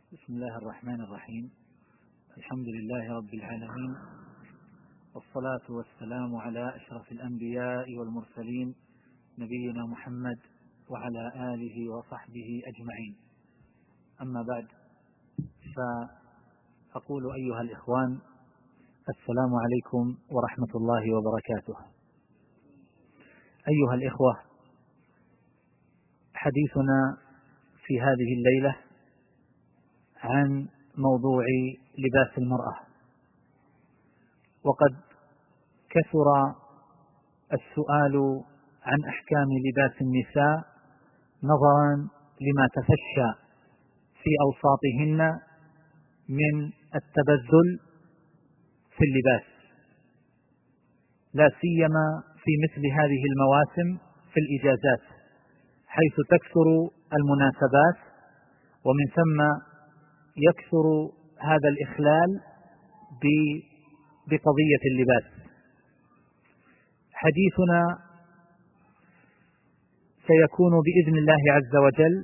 بسم الله الرحمن الرحيم. الحمد لله رب العالمين، والصلاة والسلام على أشرف الأنبياء والمرسلين نبينا محمد وعلى آله وصحبه أجمعين. أما بعد، فأقول أيها الإخوان: السلام عليكم ورحمة الله وبركاته. أيها الإخوة، حديثنا في هذه الليلة عن موضوع لباس المرأة، وقد كثر السؤال عن أحكام لباس النساء نظرا لما تفشى في أوساطهن من التبذل في اللباس، لا سيما في مثل هذه المواسم في الإجازات، حيث تكثر المناسبات، ومن ثم يكثر هذا الإخلال بقضية اللباس. حديثنا سيكون بإذن الله عز وجل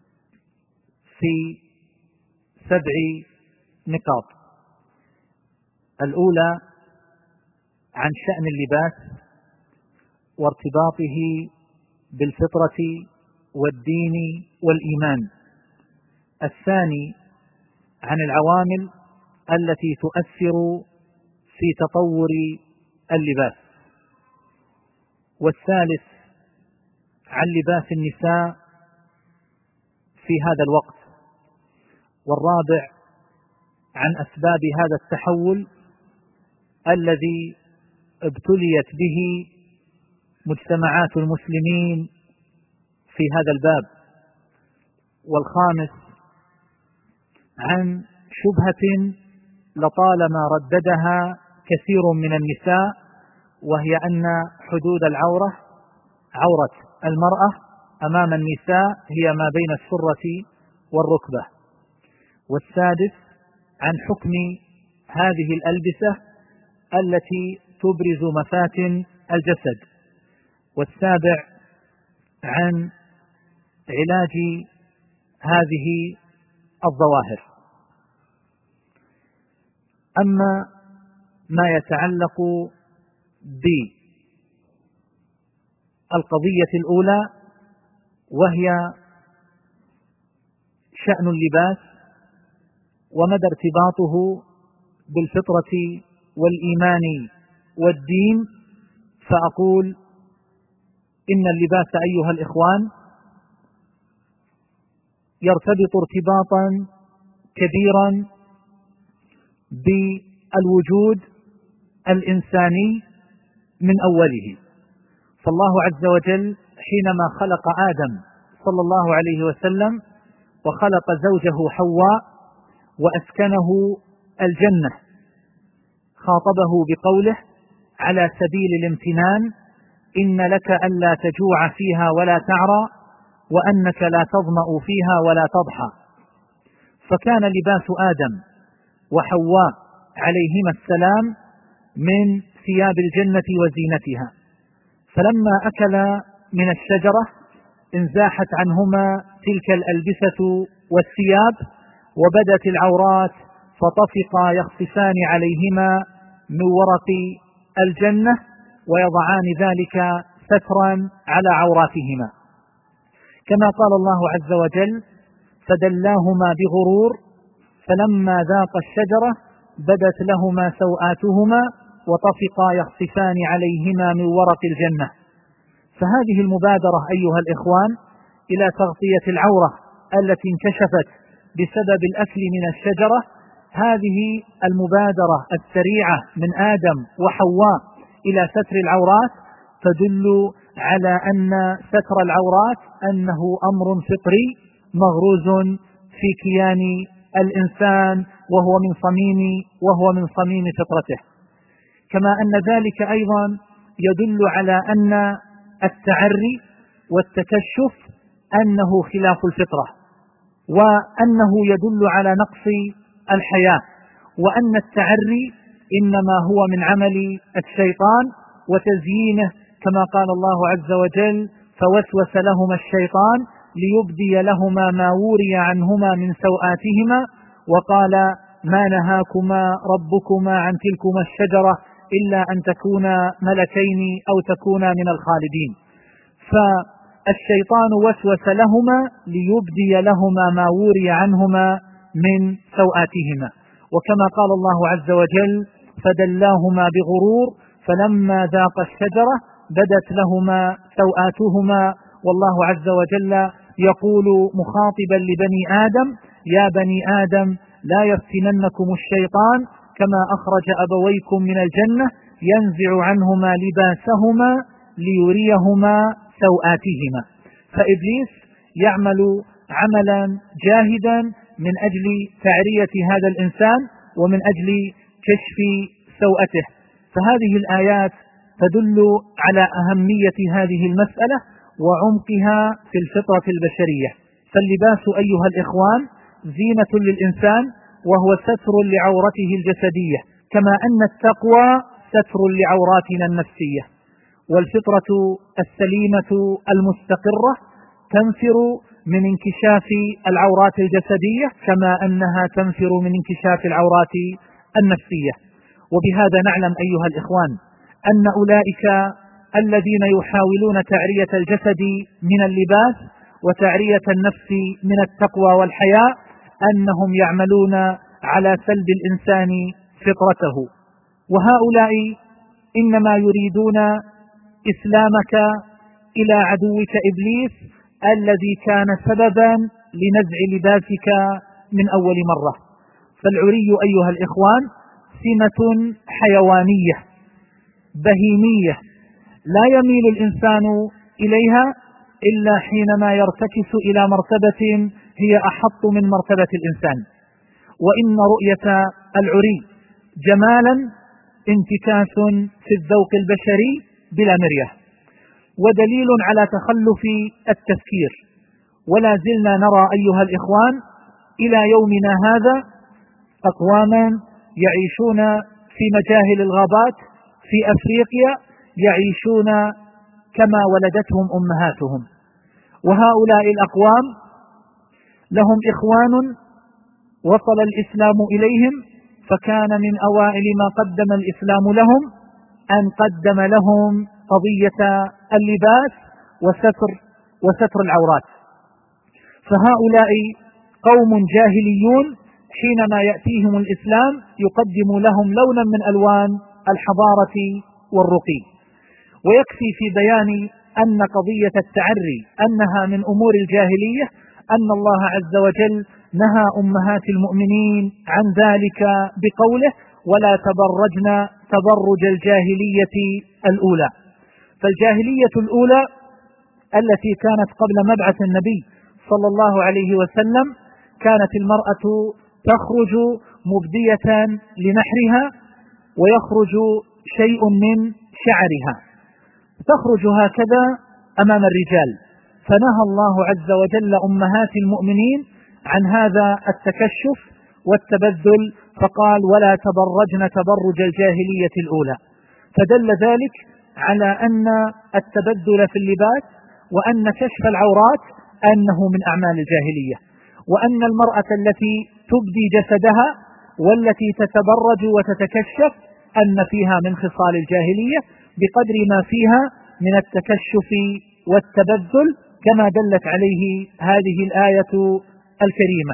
في 7 نقاط. الأولى عن شأن اللباس وارتباطه بالفطرة والدين والإيمان. الثاني عن العوامل التي تؤثر في تطور اللباس. والثالث عن لباس النساء في هذا الوقت. والرابع عن أسباب هذا التحول الذي ابتليت به مجتمعات المسلمين في هذا الباب. والخامس عن شبهة لطالما رددها كثير من النساء، وهي أن حدود العورة، عورة المرأة أمام النساء، هي ما بين السرة والركبة. والسادس عن حكم هذه الألبسة التي تبرز مفاتن الجسد. والسابع عن علاج هذه الظواهر. أما ما يتعلق بالقضية الأولى، وهي شأن اللباس ومدى ارتباطه بالفطرة والإيمان والدين، فأقول إن اللباس أيها الإخوان يرتبط ارتباطا كبيرا بالوجود الإنساني من أوله. فالله عز وجل حينما خلق آدم صلى الله عليه وسلم وخلق زوجه حواء وأسكنه الجنة، خاطبه بقوله على سبيل الامتنان: إن لك ألا تجوع فيها ولا تعرى، وأنك لا تظمأ فيها ولا تضحى. فكان لباس آدم وحواء عليهما السلام من ثياب الجنة وزينتها، فلما أكلا من الشجرة انزاحت عنهما تلك الألبسة والثياب، وبدت العورات، فطفقا يخصفان عليهما من ورق الجنة ويضعان ذلك سترا على عوراتهما، كما قال الله عز وجل: فدلاهما بغرور فلما ذاقا الشجرة بدت لهما سوآتهما وطفقا يخصفان عليهما من ورق الجنة. فهذه المبادرة أيها الإخوان إلى تغطية العورة التي انكشفت بسبب الأكل من الشجرة، هذه المبادرة السريعة من آدم وحواء إلى ستر العورات تدل على أن ستر العورات أنه أمر فطري مغروز في كيان الإنسان، وهو من صميم فطرته. كما أن ذلك أيضا يدل على أن التعري والتكشف أنه خلاف الفطرة، وأنه يدل على نقص الحياة، وأن التعري إنما هو من عمل الشيطان وتزيينه، كما قال الله عز وجل: فوسوس لهما الشيطان ليبدي لهما ما وري عنهما من سوآتهما، وقال ما نهاكما ربكما عن تلكما الشجرة إلا أن تكونا ملكين أو تكونا من الخالدين. فالشيطان وسوس لهما ليبدي لهما ما وري عنهما من سوآتهما، وكما قال الله عز وجل فدلاهما بغرور فلما ذاقا الشجرة بدت لهما سوآتهما، والله عز وجل يقول مخاطبا لبني آدم يا بني آدم لا يفتننكم الشيطان كما أخرج أبويكم من الجنة ينزع عنهما لباسهما ليريهما سوآتهما. فإبليس يعمل عملا جاهدا من أجل تعرية هذا الإنسان ومن أجل كشف سوءته. فهذه الآيات تدل على أهمية هذه المسألة وعمقها في الفطرة البشرية. فاللباس أيها الإخوان زينة للإنسان وهو ستر لعورته الجسدية، كما أن التقوى ستر لعوراتنا النفسية. والفطرة السليمة المستقرة تنفر من انكشاف العورات الجسدية كما أنها تنفر من انكشاف العورات النفسية. وبهذا نعلم أيها الإخوان أن أولئك الذين يحاولون تعرية الجسد من اللباس وتعرية النفس من التقوى والحياء أنهم يعملون على سلب الإنسان فطرته. وهؤلاء إنما يريدون إسلامك إلى عدوك إبليس الذي كان سببا لنزع لباسك من أول مرة. فالعري أيها الإخوان سمة حيوانية بهيمية لا يميل الإنسان إليها إلا حينما يرتكس إلى مرتبة هي أحط من مرتبة الإنسان. وإن رؤية العري جمالا انتكاس في الذوق البشري بلا مرية، ودليل على تخلف التفكير. ولا زلنا نرى أيها الإخوان إلى يومنا هذا أقواما يعيشون في مجاهل الغابات في أفريقيا يعيشون كما ولدتهم أمهاتهم. وهؤلاء الأقوام لهم إخوان وصل الإسلام إليهم، فكان من أوائل ما قدم الإسلام لهم أن قدم لهم قضية اللباس وستر العورات. فهؤلاء قوم جاهليون حينما يأتيهم الإسلام يقدم لهم لونا من ألوان الحضارة والرقي. ويكفي في بيان أن قضية التعري أنها من أمور الجاهلية أن الله عز وجل نهى أمهات المؤمنين عن ذلك بقوله ولا تبرجن تبرج الجاهلية الأولى. فالجاهلية الأولى التي كانت قبل مبعث النبي صلى الله عليه وسلم كانت المرأة تخرج مبدية لنحرها ويخرج شيء من شعرها، تخرج هكذا أمام الرجال. فنهى الله عز وجل أمهات المؤمنين عن هذا التكشف والتبذل، فقال ولا تبرجن تبرج الجاهلية الأولى. فدل ذلك على أن التبذل في اللباس وأن كشف العورات أنه من أعمال الجاهلية، وأن المرأة التي تبدي جسدها والتي تتبرج وتتكشف أن فيها من خصال الجاهلية بقدر ما فيها من التكشف والتبذل كما دلت عليه هذه الآية الكريمة.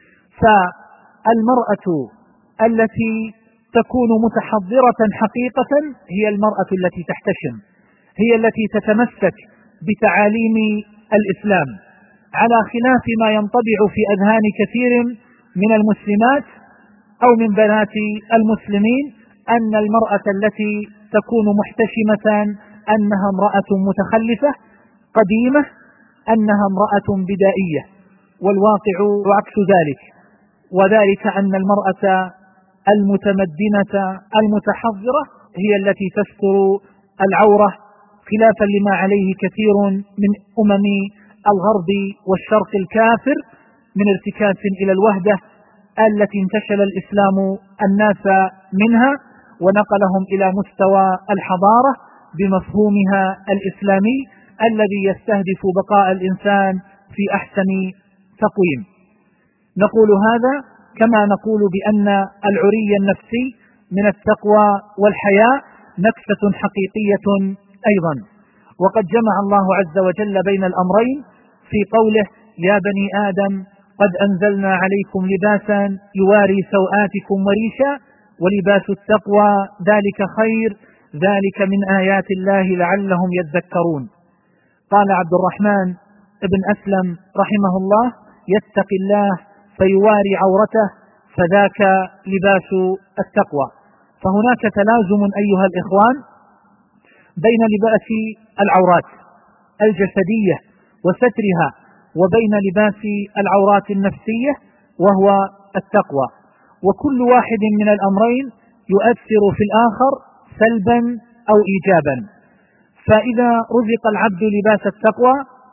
فالمرأة التي تكون متحضرة حقيقة هي المرأة التي تحتشم، هي التي تتمسك بتعاليم الإسلام، على خلاف ما ينطبع في أذهان كثير من المسلمات أو من بنات المسلمين أن المرأة التي تكون محتشمة أنها امرأة متخلفة قديمة، أنها امرأة بدائية، والواقع عكس ذلك، وذلك أن المرأة المتمدنة المتحضرة هي التي تستر العورة خلافا لما عليه كثير من أمم الغرب والشرق الكافر من ارتكاز إلى الوهدة التي انتشل الإسلام الناس منها ونقلهم إلى مستوى الحضارة بمفهومها الإسلامي الذي يستهدف بقاء الإنسان في أحسن تقويم. نقول هذا كما نقول بأن العري النفسي من التقوى والحياء نكسة حقيقية أيضا. وقد جمع الله عز وجل بين الأمرين في قوله: يا بني آدم قد أنزلنا عليكم لباسا يواري سوآتكم وريشا ولباس التقوى ذلك خير ذلك من آيات الله لعلهم يذكرون. قال عبد الرحمن بن أسلم رحمه الله: يتقي الله فيواري عورته فذاك لباس التقوى. فهناك تلازم أيها الإخوان بين لباس العورات الجسدية وسترها وبين لباس العورات النفسية وهو التقوى، وكل واحد من الأمرين يؤثر في الآخر سلبا أو إيجابا. فإذا رزق العبد لباس التقوى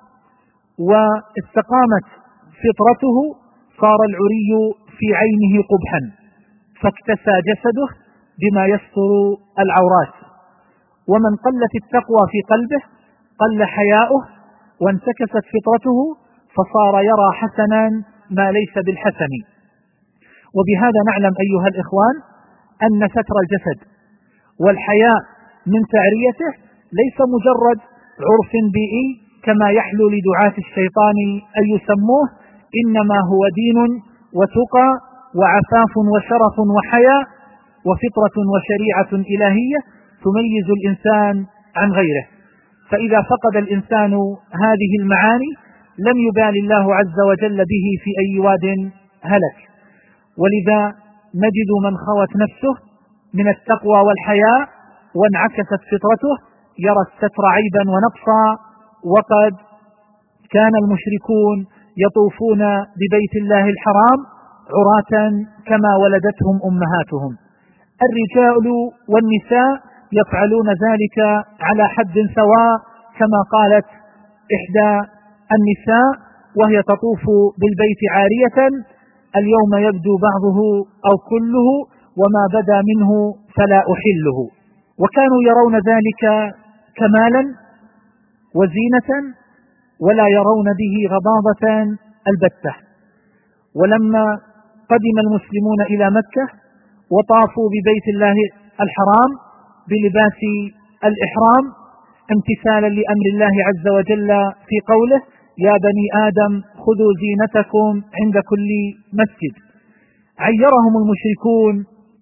واستقامت فطرته صار العري في عينه قبحا، فاكتسى جسده بما يستر العورات. ومن قلت التقوى في قلبه قل حياؤه وانتكست فطرته فصار يرى حسنا ما ليس بالحسن. وبهذا نعلم أيها الإخوان أن ستر الجسد والحياء من تعريته ليس مجرد عرف بيئي كما يحلو لدعاة الشيطان أن يسموه، إنما هو دين وتقى وعفاف وشرف وحياء وفطرة وشريعة إلهية تميز الإنسان عن غيره. فإذا فقد الإنسان هذه المعاني لم يبال الله عز وجل به في أي واد هلك. ولذا نجد من خوت نفسه من التقوى والحياء وانعكست فطرته يرى الستر عيبا ونقصا. وقد كان المشركون يطوفون ببيت الله الحرام عراة كما ولدتهم أمهاتهم. الرجال والنساء يفعلون ذلك على حد سواء، كما قالت إحدى النساء وهي تطوف بالبيت عارية: اليوم يبدو بعضه أو كله وما بدا منه فلا أحله. وكانوا يرون ذلك كمالا وزينة ولا يرون به غضاضة البتة. ولما قدم المسلمون إلى مكة وطافوا ببيت الله الحرام بلباس الإحرام امتثالا لأمر الله عز وجل في قوله: يا بني آدم خذوا زينتكم عند كل مسجد، عيرهم المشركون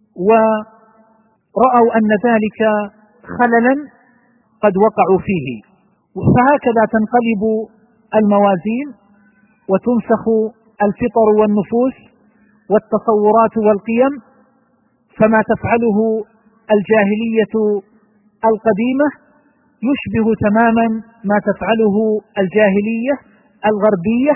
ورأوا أن ذلك خللا قد وقعوا فيه. فهكذا تنقلب الموازين وتنسخ الفطر والنفوس والتصورات والقيم، فما تفعله الجاهلية القديمة يشبه تماما ما تفعله الجاهلية الغربية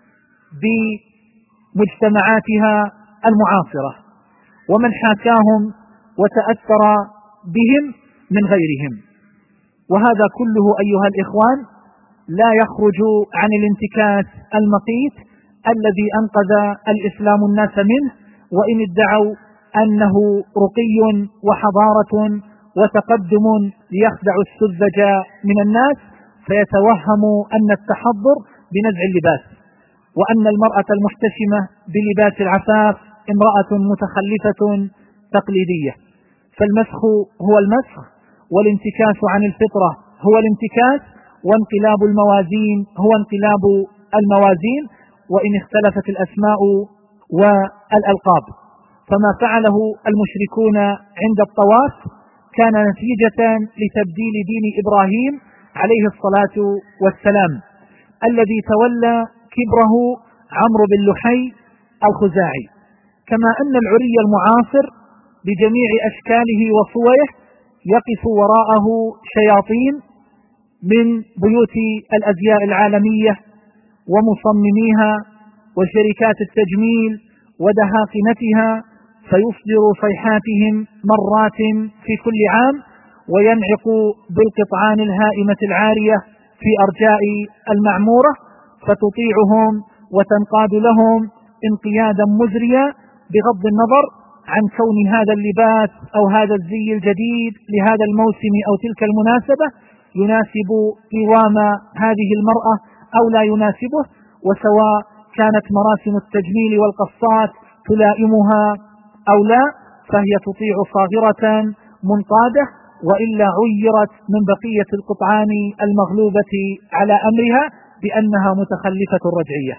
بمجتمعاتها المعاصرة، ومن حاكاهم وتأثر بهم من غيرهم. وهذا كله أيها الإخوان لا يخرج عن الانتكاس المقيت الذي أنقذ الإسلام الناس منه، وإن ادعوا أنه رقي وحضارة وتقدم ليخدعوا السذج من الناس، فيتوهموا أن التحضر بنزع اللباس، وأن المرأة المحتشمة بلباس العفاف امرأة متخلفة تقليدية. فالمسخ هو المسخ، والانتكاس عن الفطرة هو الانتكاس، وانقلاب الموازين هو انقلاب الموازين، وإن اختلفت الأسماء والألقاب. فما فعله المشركون عند الطواف كان نتيجة لتبديل دين إبراهيم عليه الصلاة والسلام الذي تولى كبره عمرو بن لحي الخزاعي. كما أن العري المعاصر بجميع أشكاله وصوره يقف وراءه شياطين من بيوت الأزياء العالمية ومصمميها وشركات التجميل ودهاقنتها، فيصدر صيحاتهم مرات في كل عام وينعق بالقطعان الهائمة العارية في أرجاء المعمورة، فتطيعهم وتنقاد لهم انقيادا مزريا بغض النظر عن كون هذا اللباس أو هذا الزي الجديد لهذا الموسم أو تلك المناسبة يناسب قوام هذه المرأة أو لا يناسبه، وسواء كانت مراسم التجميل والقصات تلائمها أو لا فهي تطيع صاغرة منقادة، وإلا عيرت من بقية القطعان المغلوبة على أمرها بأنها متخلفة رجعية،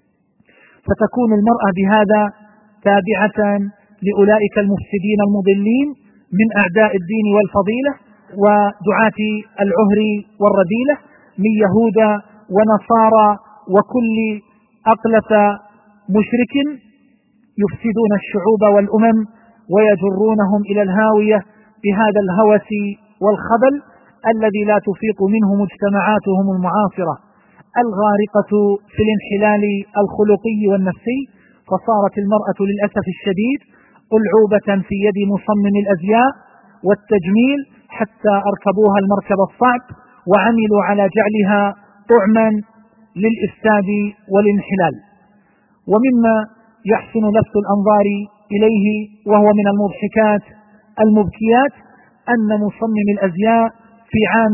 فتكون المرأة بهذا تابعة لأولئك المفسدين المضلين من أعداء الدين والفضيلة ودعاة العهر والرذيلة من يهود ونصارى وكل أقلف مشرك يفسدون الشعوب والأمم ويجرونهم إلى الهاوية بهذا الهوس والخبل الذي لا تفيق منه مجتمعاتهم المعاصرة الغارقة في الانحلال الخلقي والنفسي. فصارت المرأة للأسف الشديد ألعوبة في يد مصمم الأزياء والتجميل حتى أركبوها المركب الصعب وعملوا على جعلها طعما للإفساد والانحلال. ومما يحسن لفت الأنظار إليه وهو من المضحكات المبكيات أن مصمم الأزياء في عام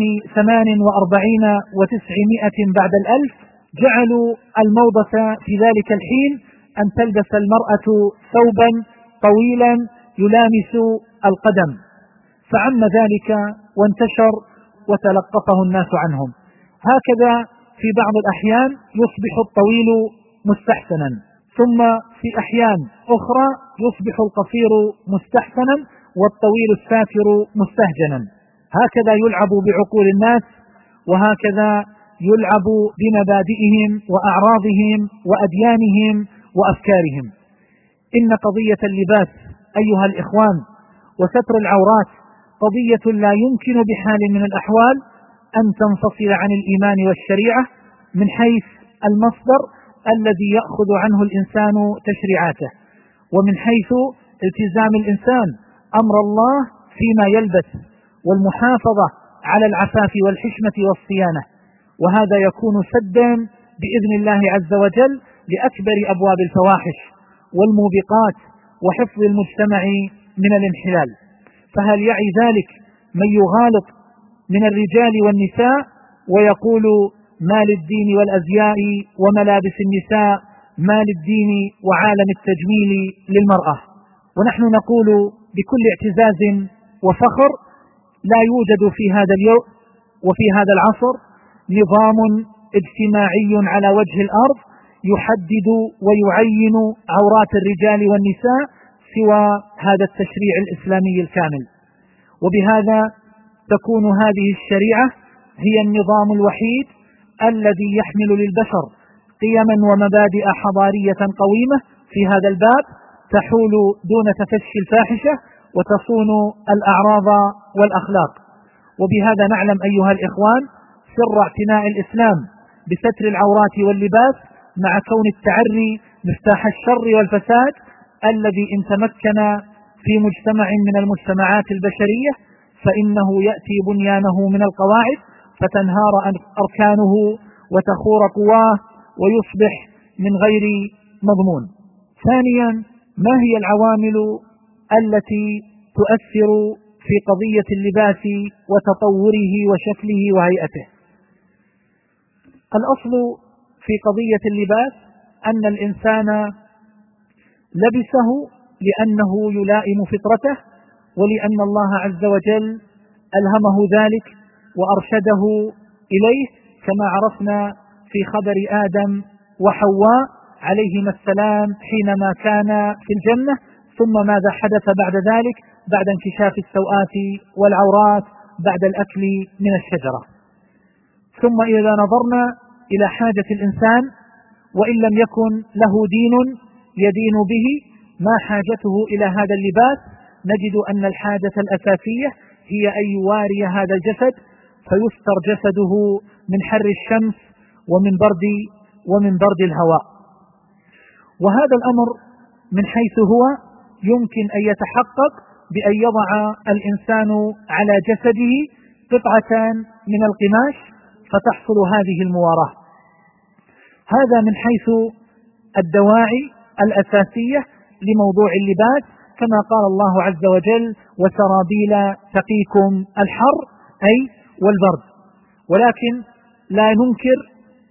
48 و900 بعد الألف جعلوا الموضة في ذلك الحين أن تلبس المرأة ثوبا طويلا يلامس القدم، فعم ذلك وانتشر وتلقفه الناس عنهم. هكذا في بعض الأحيان يصبح الطويل مستحسنا، ثم في أحيان أخرى يصبح القصير مستحسنا والطويل السافر مستهجنا. هكذا يلعب بعقول الناس، وهكذا يلعب بمبادئهم وأعراضهم وأديانهم وأفكارهم. إن قضية اللباس أيها الإخوان وستر العورات قضية لا يمكن بحال من الأحوال أن تنفصل عن الإيمان والشريعة من حيث المصدر الذي يأخذ عنه الإنسان تشريعاته، ومن حيث التزام الإنسان أمر الله فيما يلبس والمحافظة على العفاف والحشمة والصيانة. وهذا يكون سدا بإذن الله عز وجل لأكبر أبواب الفواحش والموبقات وحفظ المجتمع من الانحلال. فهل يعي ذلك من يغالط من الرجال والنساء ويقول ما للدين والأزياء وملابس النساء، ما للدين وعالم التجميل للمرأة؟ ونحن نقول بكل اعتزاز وفخر لا يوجد في هذا اليوم وفي هذا العصر نظام اجتماعي على وجه الأرض يحدد ويعين عورات الرجال والنساء سوى هذا التشريع الإسلامي الكامل. وبهذا تكون هذه الشريعة هي النظام الوحيد الذي يحمل للبشر قيما ومبادئ حضارية قويمة في هذا الباب تحول دون تفشي الفاحشة وتصون الأعراض والأخلاق. وبهذا نعلم أيها الإخوان سر اعتناء الإسلام بستر العورات واللباس، مع كون التعري مفتاح الشر والفساد الذي إن تمكن في مجتمع من المجتمعات البشرية فإنه يأتي بنيانه من القواعد فتنهار أركانه وتخور قواه ويصبح من غير مضمون. ثانيا، ما هي العوامل التي تؤثر في قضية اللباس وتطوره وشكله وهيئته؟ الأصل في قضية اللباس أن الإنسان لبسه لأنه يلائم فطرته، ولأن الله عز وجل ألهمه ذلك وأرشده إليه، كما عرفنا في خبر آدم وحواء عليهما السلام حينما كان في الجنة، ثم ماذا حدث بعد ذلك بعد انكشاف السوءات والعورات بعد الأكل من الشجرة. ثم إذا نظرنا إلى حاجة الإنسان وإن لم يكن له دين يدين به ما حاجته إلى هذا اللباس، نجد أن الحاجة الأساسية هي أن يواري هذا الجسد فيستر جسده من حر الشمس ومن برد الهواء. وهذا الأمر من حيث هو يمكن أن يتحقق بأن يضع الإنسان على جسده قطعة من القماش فتحصل هذه المواراة. هذا من حيث الدواعي الأساسية لموضوع اللباس، كما قال الله عز وجل وسرابيل تقيكم الحر أي والبرد. ولكن لا ننكر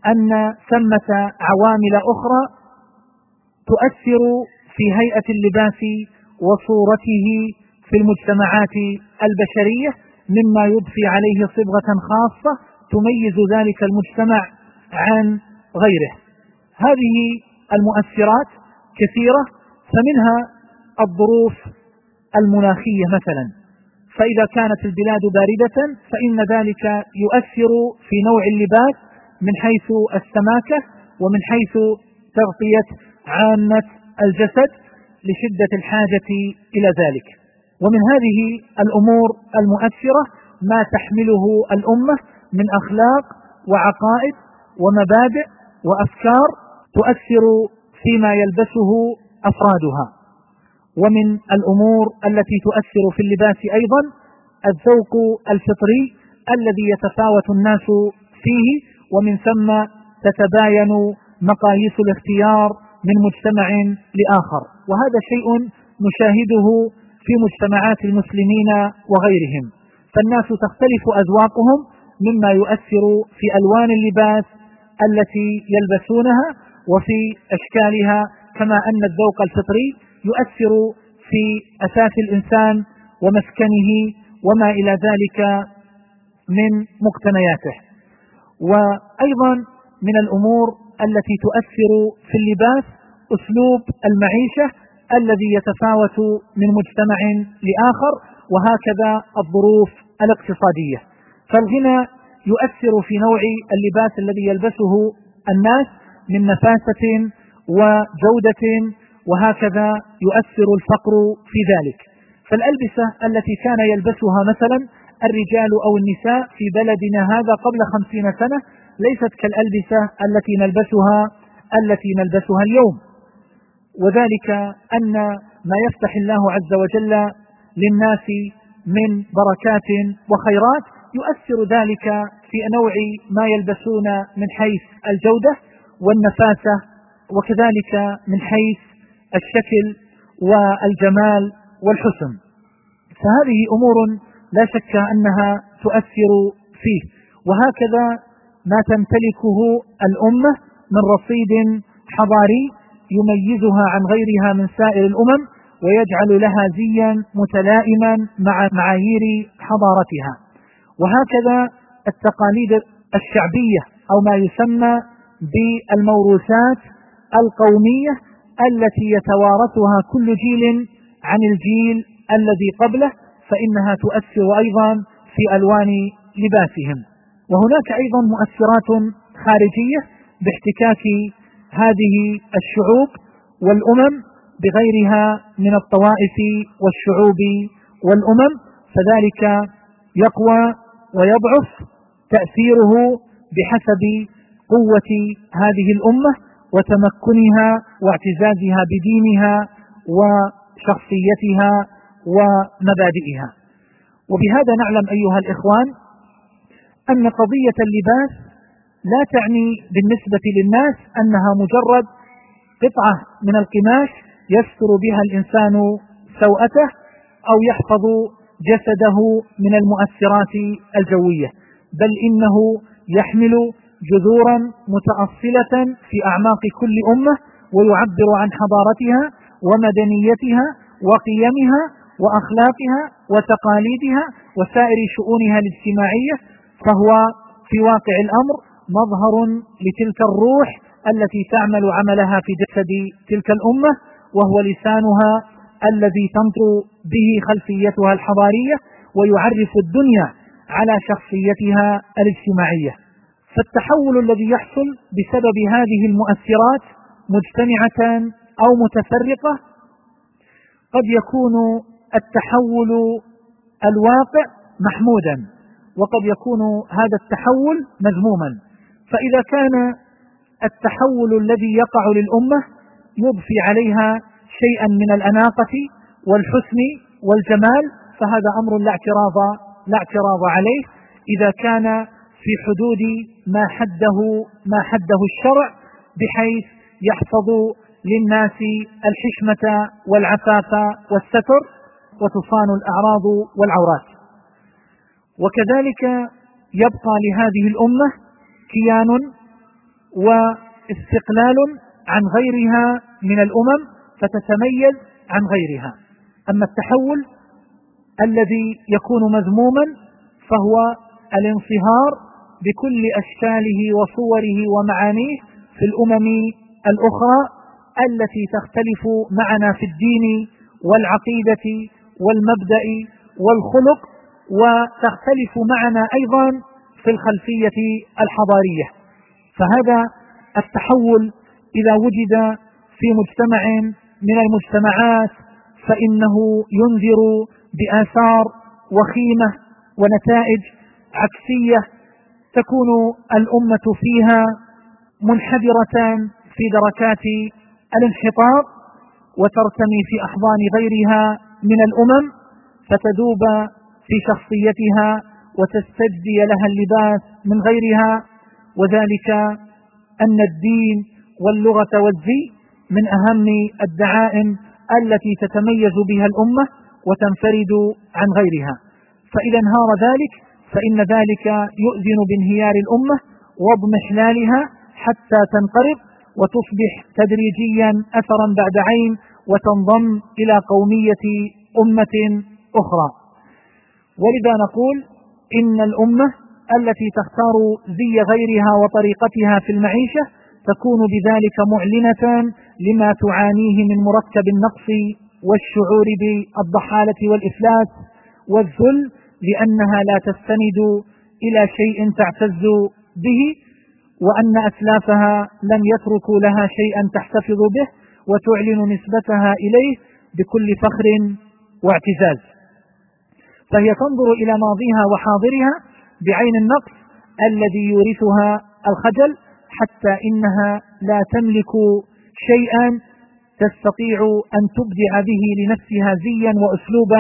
أن ثمة عوامل أخرى تؤثر في هيئة اللباس وصورته في المجتمعات البشرية، مما يضفي عليه صبغة خاصة تميز ذلك المجتمع عن غيره. هذه المؤثرات كثيرة، فمنها الظروف المناخية مثلا، فإذا كانت البلاد باردة فإن ذلك يؤثر في نوع اللباس من حيث السماكة ومن حيث تغطية عامة الجسد لشدة الحاجة إلى ذلك. ومن هذه الأمور المؤثرة ما تحمله الأمة من أخلاق وعقائد ومبادئ وأفكار تؤثر فيما يلبسه أفرادها. ومن الأمور التي تؤثر في اللباس أيضا الذوق الفطري الذي يتفاوت الناس فيه، ومن ثم تتباين مقاييس الاختيار من مجتمع لآخر، وهذا شيء نشاهده في مجتمعات المسلمين وغيرهم، فالناس تختلف أذواقهم مما يؤثر في ألوان اللباس التي يلبسونها وفي أشكالها، كما أن الذوق الفطري يؤثر في أساس الإنسان ومسكنه وما إلى ذلك من مقتنياته. وأيضا من الأمور التي تؤثر في اللباس أسلوب المعيشة الذي يتفاوت من مجتمع لآخر، وهكذا الظروف الاقتصادية. فالغنى يؤثر في نوع اللباس الذي يلبسه الناس من نفاسة وجودة، وهكذا يؤثر الفقر في ذلك. فالألبسة التي كان يلبسها مثلا الرجال أو النساء في بلدنا هذا قبل 50 سنة ليست كالألبسة التي نلبسها اليوم، وذلك أن ما يفتح الله عز وجل للناس من بركات وخيرات يؤثر ذلك في نوع ما يلبسون من حيث الجودة والنفاسة، وكذلك من حيث الشكل والجمال والحسن. فهذه أمور لا شك أنها تؤثر فيه، وهكذا ما تمتلكه الأمة من رصيد حضاري يميزها عن غيرها من سائر الأمم ويجعل لها زيا متلائما مع معايير حضارتها. وهكذا التقاليد الشعبية أو ما يسمى بالموروثات القومية التي يتوارثها كل جيل عن الجيل الذي قبله، فإنها تؤثر أيضا في ألوان لباسهم. وهناك أيضا مؤثرات خارجية باحتكاك هذه الشعوب والأمم بغيرها من الطوائف والشعوب والأمم، فذلك يقوى ويضعف تأثيره بحسب قوة هذه الأمة وتمكنها واعتزازها بدينها وشخصيتها ومبادئها. وبهذا نعلم أيها الإخوان أن قضية اللباس لا تعني بالنسبة للناس أنها مجرد قطعة من القماش يستر بها الإنسان سوءته أو يحفظ جسده من المؤثرات الجوية، بل إنه يحمل جذورا متأصلة في أعماق كل أمة ويعبر عن حضارتها ومدنيتها وقيمها وأخلاقها وتقاليدها وسائر شؤونها الاجتماعية، فهو في واقع الأمر مظهر لتلك الروح التي تعمل عملها في جسد تلك الأمة، وهو لسانها الذي تنطر به خلفيتها الحضارية ويعرف الدنيا على شخصيتها الاجتماعية. فالتحول الذي يحصل بسبب هذه المؤثرات مجتمعة أو متفرقة قد يكون التحول الواقع محمودا، وقد يكون هذا التحول مذموما. فإذا كان التحول الذي يقع للأمة يضفي عليها شيئا من الأناقة والحسن والجمال فهذا أمر لا اعتراض عليه إذا كان في حدود ما حده الشرع، بحيث يحفظ للناس الحشمة والعفاف والستر وتصان الأعراض والعورات. وكذلك يبقى لهذه الأمة كيان واستقلال عن غيرها من الأمم فتتميز عن غيرها. أما التحول الذي يكون مذموما فهو الانصهار بكل أشكاله وصوره ومعانيه في الأمم الأخرى التي تختلف معنا في الدين والعقيدة والمبدأ والخلق، وتختلف معنا أيضا في الخلفية الحضارية. فهذا التحول إذا وجد في مجتمع من المجتمعات فإنه ينذر بآثار وخيمة ونتائج عكسية، تكون الأمة فيها منحدرة في دركات الانحطاط وترتمي في أحضان غيرها من الأمم فتذوب في شخصيتها وتستجدي لها اللباس من غيرها، وذلك أن الدين واللغة والزي من أهم الدعائم التي تتميز بها الأمة وتنفرد عن غيرها. فإذا انهار ذلك فإن ذلك يؤذن بانهيار الأمة واضمحلالها حتى تنقرض وتصبح تدريجيا أثرا بعد عين وتنضم إلى قومية أمة أخرى. ولذا نقول إن الأمة التي تختار زي غيرها وطريقتها في المعيشة تكون بذلك معلنة لما تعانيه من مركب النقص والشعور بالضحالة والإفلاس والذل، لأنها لا تستند إلى شيء تعتز به، وأن أسلافها لم يتركوا لها شيئا تحتفظ به وتعلن نسبتها إليه بكل فخر واعتزاز. فهي تنظر إلى ماضيها وحاضرها بعين النقص الذي يورثها الخجل، حتى إنها لا تملك شيئا تستطيع أن تبدع به لنفسها زيا وأسلوبا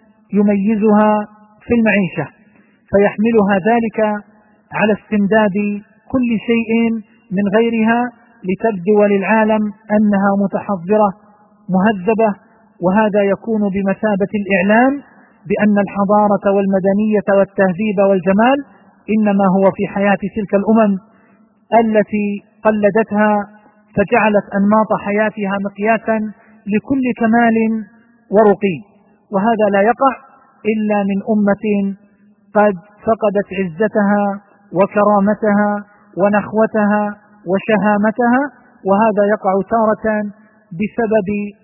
يميزها في المعيشة، فيحملها ذلك على استمداد كل شيء من غيرها لتبدو للعالم أنها متحضرة مهذبة، وهذا يكون بمثابة الإعلام بأن الحضارة والمدنية والتهذيب والجمال إنما هو في حياة تلك الأمم التي قلدتها فجعلت أنماط حياتها مقياسا لكل كمال ورقي. وهذا لا يقع إلا من أمة قد فقدت عزتها وكرامتها ونخوتها وشهامتها، وهذا يقع تارة بسبب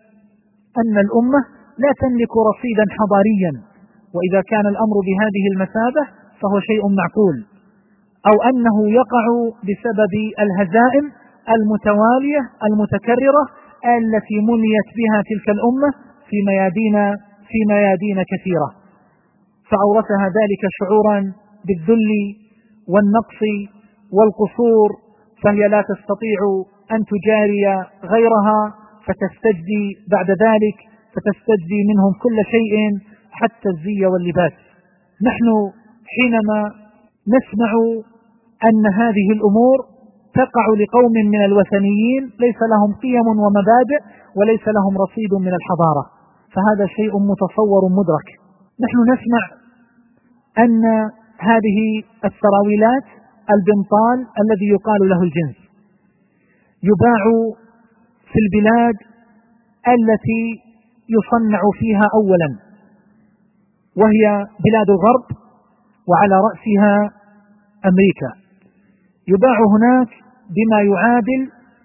أن الأمة لا تملك رصيدا حضاريا، وإذا كان الأمر بهذه المثابة فهو شيء معقول، أو أنه يقع بسبب الهزائم المتوالية المتكررة التي منيت بها تلك الأمة في ميادين كثيرة، فأورثها ذلك شعورا بالذل والنقص والقصور، فهي لا تستطيع أن تجاري غيرها فتستجدي بعد ذلك فتستجدي منهم كل شيء حتى الزي واللباس. نحن حينما نسمع أن هذه الأمور تقع لقوم من الوثنيين ليس لهم قيم ومبادئ وليس لهم رصيد من الحضارة، فهذا شيء متصور مدرك. نحن نسمع أن هذه السراويلات البنطال الذي يقال له الجنس يباع في البلاد التي يصنع فيها أولا، وهي بلاد الغرب وعلى رأسها أمريكا، يباع هناك بما يعادل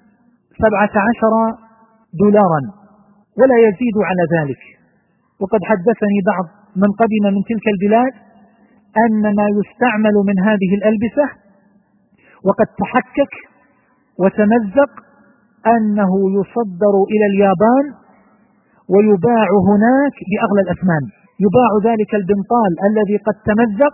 17 دولارا ولا يزيد على ذلك. وقد حدثني بعض من قدم من تلك البلاد أن ما يستعمل من هذه الألبسة وقد تحكك وتمزق أنه يصدر إلى اليابان ويباع هناك بأغلى الأثمان. يباع ذلك البنطال الذي قد تمزق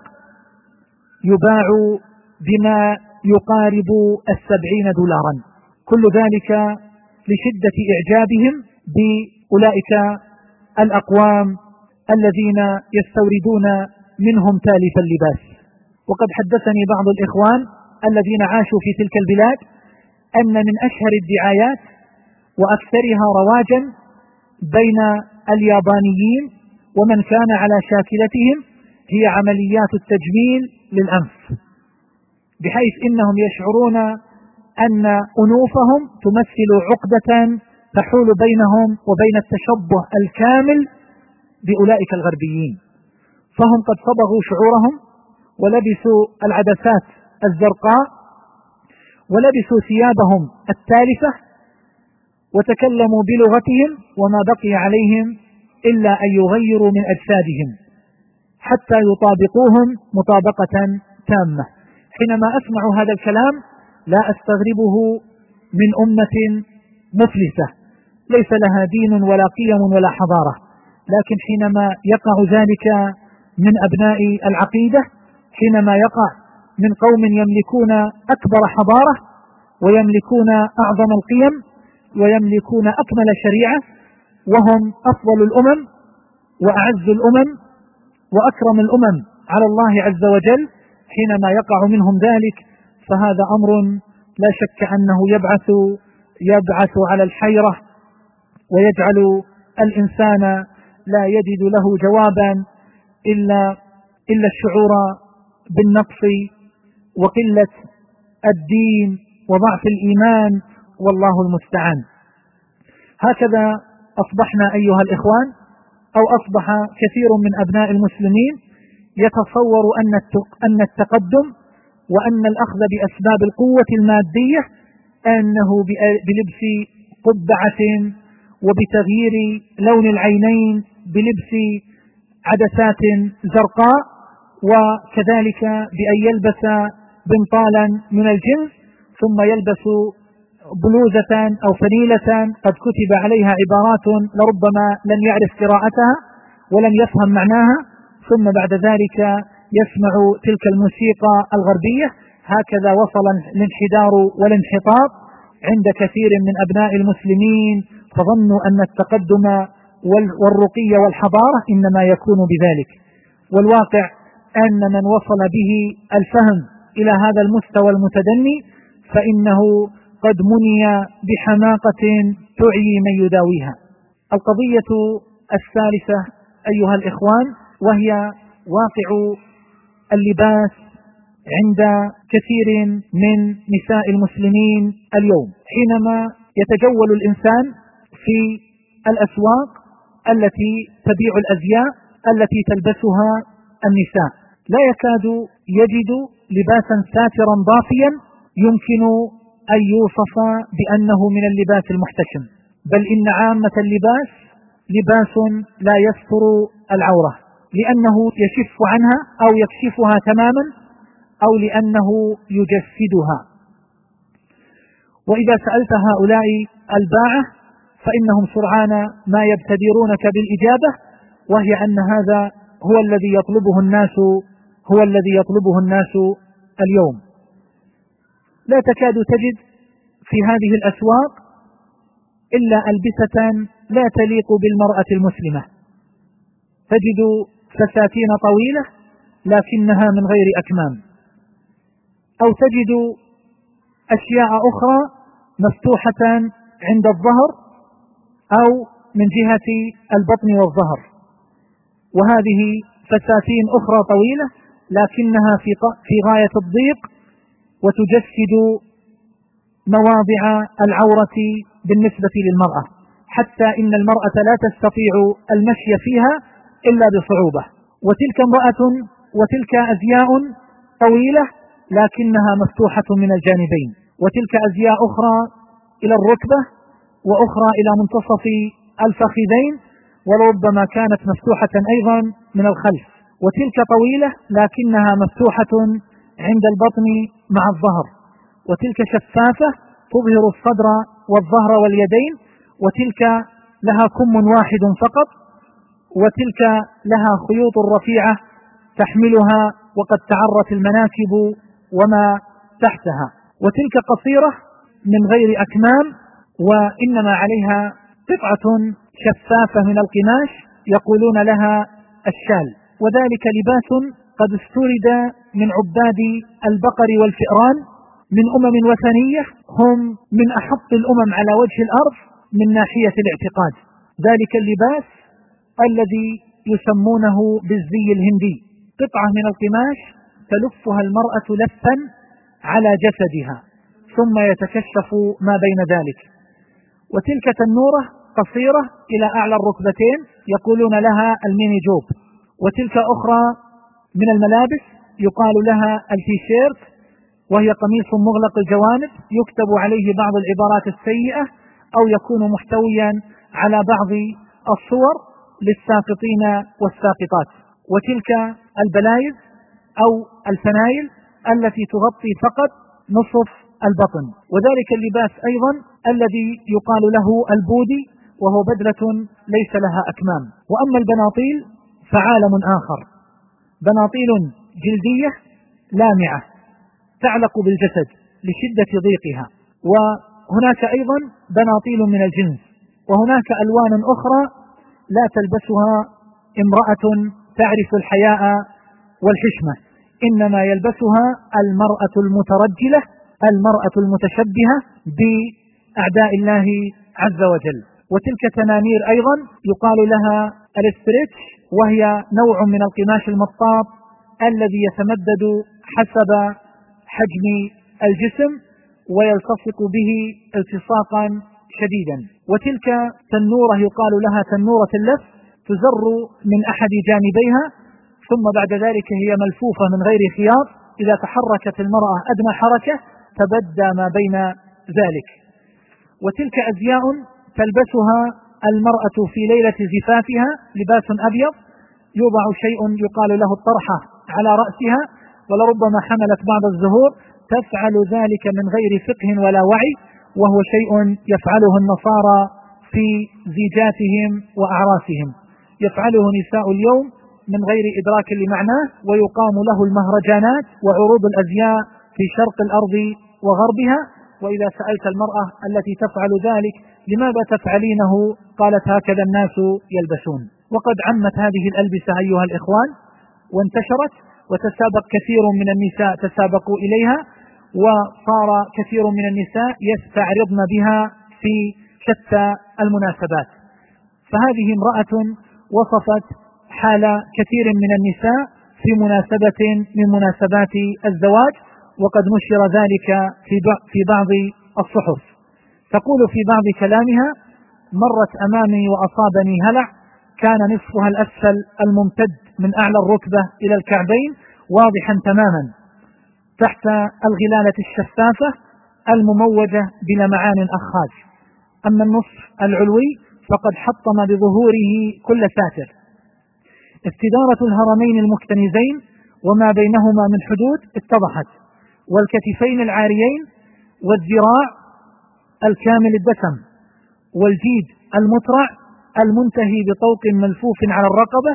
يباع بما يقارب 70 دولارا، كل ذلك لشدة إعجابهم بأولئك الأقوام الذين يستوردون منهم تالف اللباس. وقد حدثني بعض الإخوان الذين عاشوا في تلك البلاد أن من أشهر الدعايات وأكثرها رواجا بين اليابانيين ومن كان على شاكلتهم هي عمليات التجميل للأنف، بحيث إنهم يشعرون أن أنوفهم تمثل عقدة تحول بينهم وبين التشبه الكامل بأولئك الغربيين، فهم قد صبغوا شعورهم ولبسوا العدسات الزرقاء ولبسوا ثيابهم التالفة وتكلموا بلغتهم، وما بقي عليهم إلا أن يغيروا من أجسادهم حتى يطابقوهم مطابقة تامة. حينما أسمع هذا الكلام لا أستغربه من أمة مفلسة ليس لها دين ولا قيم ولا حضارة، لكن حينما يقع ذلك من أبناء العقيدة، حينما يقع من قوم يملكون أكبر حضارة ويملكون أعظم القيم ويملكون أكمل شريعة وهم أفضل الأمم وأعز الأمم وأكرم الأمم على الله عز وجل، حينما يقع منهم ذلك فهذا أمر لا شك أنه يبعث على الحيرة ويجعل الإنسان لا يجد له جوابا إلا الشعور بالنقص وقلة الدين وضعف الإيمان، والله المستعان. هكذا أصبحنا أيها الإخوان، أو أصبح كثير من أبناء المسلمين يتصور أن التقدم وأن الأخذ بأسباب القوة المادية أنه بلبس قبعة وبتغيير لون العينين بلبس عدسات زرقاء، وكذلك بأن يلبس بنطالا من الجنس ثم يلبس بلوزة أو فنيلة قد كتب عليها عبارات لربما لم يعرف قراءتها ولم يفهم معناها، ثم بعد ذلك يسمع تلك الموسيقى الغربية. هكذا وصل الانحدار والانحطاط عند كثير من أبناء المسلمين، فظنوا أن التقدم والرقي والحضارة إنما يكون بذلك، والواقع أن من وصل به الفهم إلى هذا المستوى المتدني فإنه قد مني بحماقة تعيي من يداويها. القضية الثالثة أيها الإخوان وهي واقع اللباس عند كثير من نساء المسلمين اليوم. حينما يتجول الإنسان في الأسواق التي تبيع الأزياء التي تلبسها النساء لا يكاد يجد لباسا ساترا ضافيا يمكن أن يوصف بأنه من اللباس المحتشم، بل إن عامة اللباس لباس لا يستر العورة، لأنه يشف عنها أو يكشفها تماما أو لأنه يجسدها. وإذا سألت هؤلاء الباعة فإنهم سرعان ما يبتدرونك بالإجابة، وهي أن هذا هو الذي يطلبه الناس اليوم. لا تكاد تجد في هذه الأسواق إلا ألبسة لا تليق بالمرأة المسلمة، تجد فساتين طويلة لكنها من غير أكمام، أو تجد أشياء أخرى مفتوحة عند الظهر أو من جهة البطن والظهر، وهذه فساتين أخرى طويلة لكنها في غاية الضيق وتجسد مواضع العورة بالنسبة للمرأة، حتى إن المرأة لا تستطيع المشي فيها إلا بصعوبة. وتلك امرأة وتلك أزياء طويلة لكنها مفتوحة من الجانبين، وتلك أزياء أخرى إلى الركبة وأخرى إلى منتصف الفخذين وربما كانت مفتوحة أيضا من الخلف، وتلك طويلة لكنها مفتوحة عند البطن مع الظهر، وتلك شفافة تظهر الصدر والظهر واليدين، وتلك لها كم واحد فقط، وتلك لها خيوط رفيعة تحملها وقد تعرت المناكب وما تحتها، وتلك قصيرة من غير أكمام وإنما عليها قطعة شفافة من القماش يقولون لها الشال. وذلك لباس قد استورد من عباد البقر والفئران من أمم وثنية هم من أحط الأمم على وجه الأرض من ناحية الاعتقاد. ذلك اللباس الذي يسمونه بالزي الهندي، قطعة من القماش تلفها المرأة لفا على جسدها ثم يتكشف ما بين ذلك. وتلك تنورة قصيرة إلى أعلى الركبتين يقولون لها الميني جوب. وتلك أخرى من الملابس يقال لها التيشيرت، وهي قميص مغلق الجوانب يكتب عليه بعض العبارات السيئة أو يكون محتويا على بعض الصور للساقطين والساقطات. وتلك البلايز أو الفنايل التي تغطي فقط نصف البطن. وذلك اللباس أيضا الذي يقال له البودي، وهو بدلة ليس لها أكمام. وأما البناطيل فعالم آخر، بناطيل جلدية لامعة تعلق بالجسد لشدة ضيقها. وهناك أيضا بناطيل من الجنس، وهناك ألوان أخرى لا تلبسها امرأة تعرف الحياء والحشمة، إنما يلبسها المرأة المترجلة، المرأة المتشبهة بأعداء الله عز وجل. وتلك تنانير أيضا يقال لها الاستريتش، وهي نوع من القماش المطاط الذي يتمدد حسب حجم الجسم ويلتصق به التصاقا شديدا. وتلك تنورة يقال لها تنورة اللف، تزر من أحد جانبيها ثم بعد ذلك هي ملفوفة من غير خياط، إذا تحركت المرأة أدنى حركة تبدى ما بين ذلك. وتلك أزياء تلبسها المرأة في ليلة زفافها، لباس أبيض يوضع شيء يقال له الطرحة على رأسها، ولربما حملت بعض الزهور، تفعل ذلك من غير فقه ولا وعي، وهو شيء يفعله النصارى في زيجاتهم وأعراسهم، يفعله نساء اليوم من غير إدراك لمعناه، ويقام له المهرجانات وعروض الأزياء في شرق الأرض وغربها. وإذا سألت المرأة التي تفعل ذلك لماذا تفعلينه؟ قالت هكذا الناس يلبسون. وقد عمت هذه الألبسة أيها الإخوان وانتشرت، وتسابق كثير من النساء تسابقوا إليها، وصار كثير من النساء يستعرضن بها في شتى المناسبات. فهذه امرأة وصفت حال كثير من النساء في مناسبة من مناسبات الزواج، وقد نشر ذلك في بعض الصحف. تقول في بعض كلامها: مرت أمامي وأصابني هلع، كان نصفها الأسفل الممتد من أعلى الركبة إلى الكعبين واضحا تماما تحت الغلالة الشفافة المموجة بلمعان أخاذ، أما النصف العلوي فقد حطم بظهوره كل ساتر. استدارة الهرمين المكتنزين وما بينهما من حدود اتضحت، والكتفين العاريين، والذراع الكامل الدسم، والجيد المترع المنتهي بطوق ملفوف على الرقبة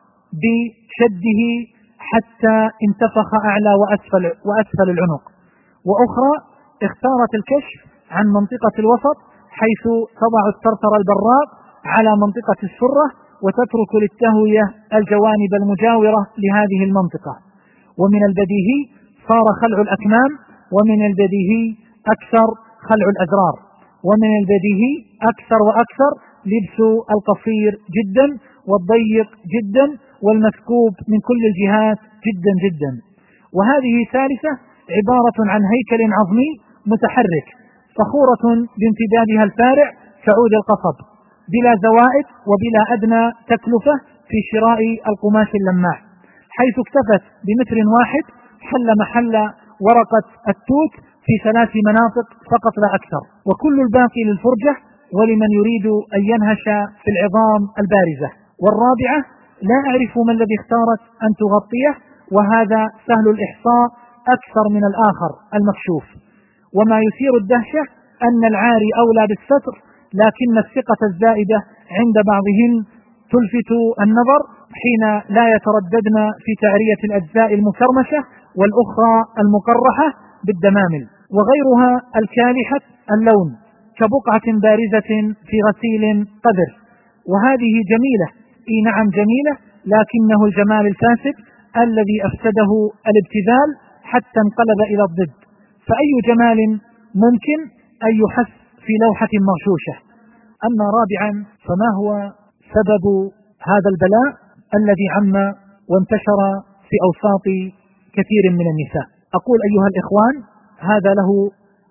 بشده حتى انتفخ أعلى وأسفل العنق. وأخرى اختارت الكشف عن منطقة الوسط، حيث تضع الترتر البراق على منطقة السرة وتترك للتهوية الجوانب المجاورة لهذه المنطقة. ومن البديهي صار خلع الأكمام، ومن البديهي أكثر خلع الأزرار، ومن البديهي أكثر وأكثر لبس القصير جدا والضيق جدا والمثقوب من كل الجهات جدا جدا. وهذه ثالثة عبارة عن هيكل عظمي متحرك فخورة بامتدادها الفارع كعود القصب، بلا زوائد وبلا أدنى تكلفة في شراء القماش اللماع، حيث اكتفت بمتر واحد حل محل ورقة التوت في 3 مناطق فقط لا أكثر، وكل الباقي للفرجة ولمن يريد أن ينهش في العظام البارزة. والرابعة لا أعرف ما الذي اختارت أن تغطيه، وهذا سهل الإحصاء أكثر من الآخر المكشوف. وما يثير الدهشة أن العاري أولى بالستر، لكن الثقة الزائدة عند بعضهم تلفت النظر حين لا يترددن في تعرية الأجزاء المكرمشة والأخرى المقرحة بالدمامل، وغيرها الكالحة اللون كبقعة بارزة في غسيل قذر. وهذه جميلة، اي نعم جميلة، لكنه الجمال الفاسد الذي أفسده الابتذال حتى انقلب إلى الضد. فأي جمال ممكن أن يحس في لوحة مغشوشة؟ أما رابعا، فما هو سبب هذا البلاء الذي عم وانتشر في أوساط كثير من النساء؟ أقول أيها الإخوان، هذا له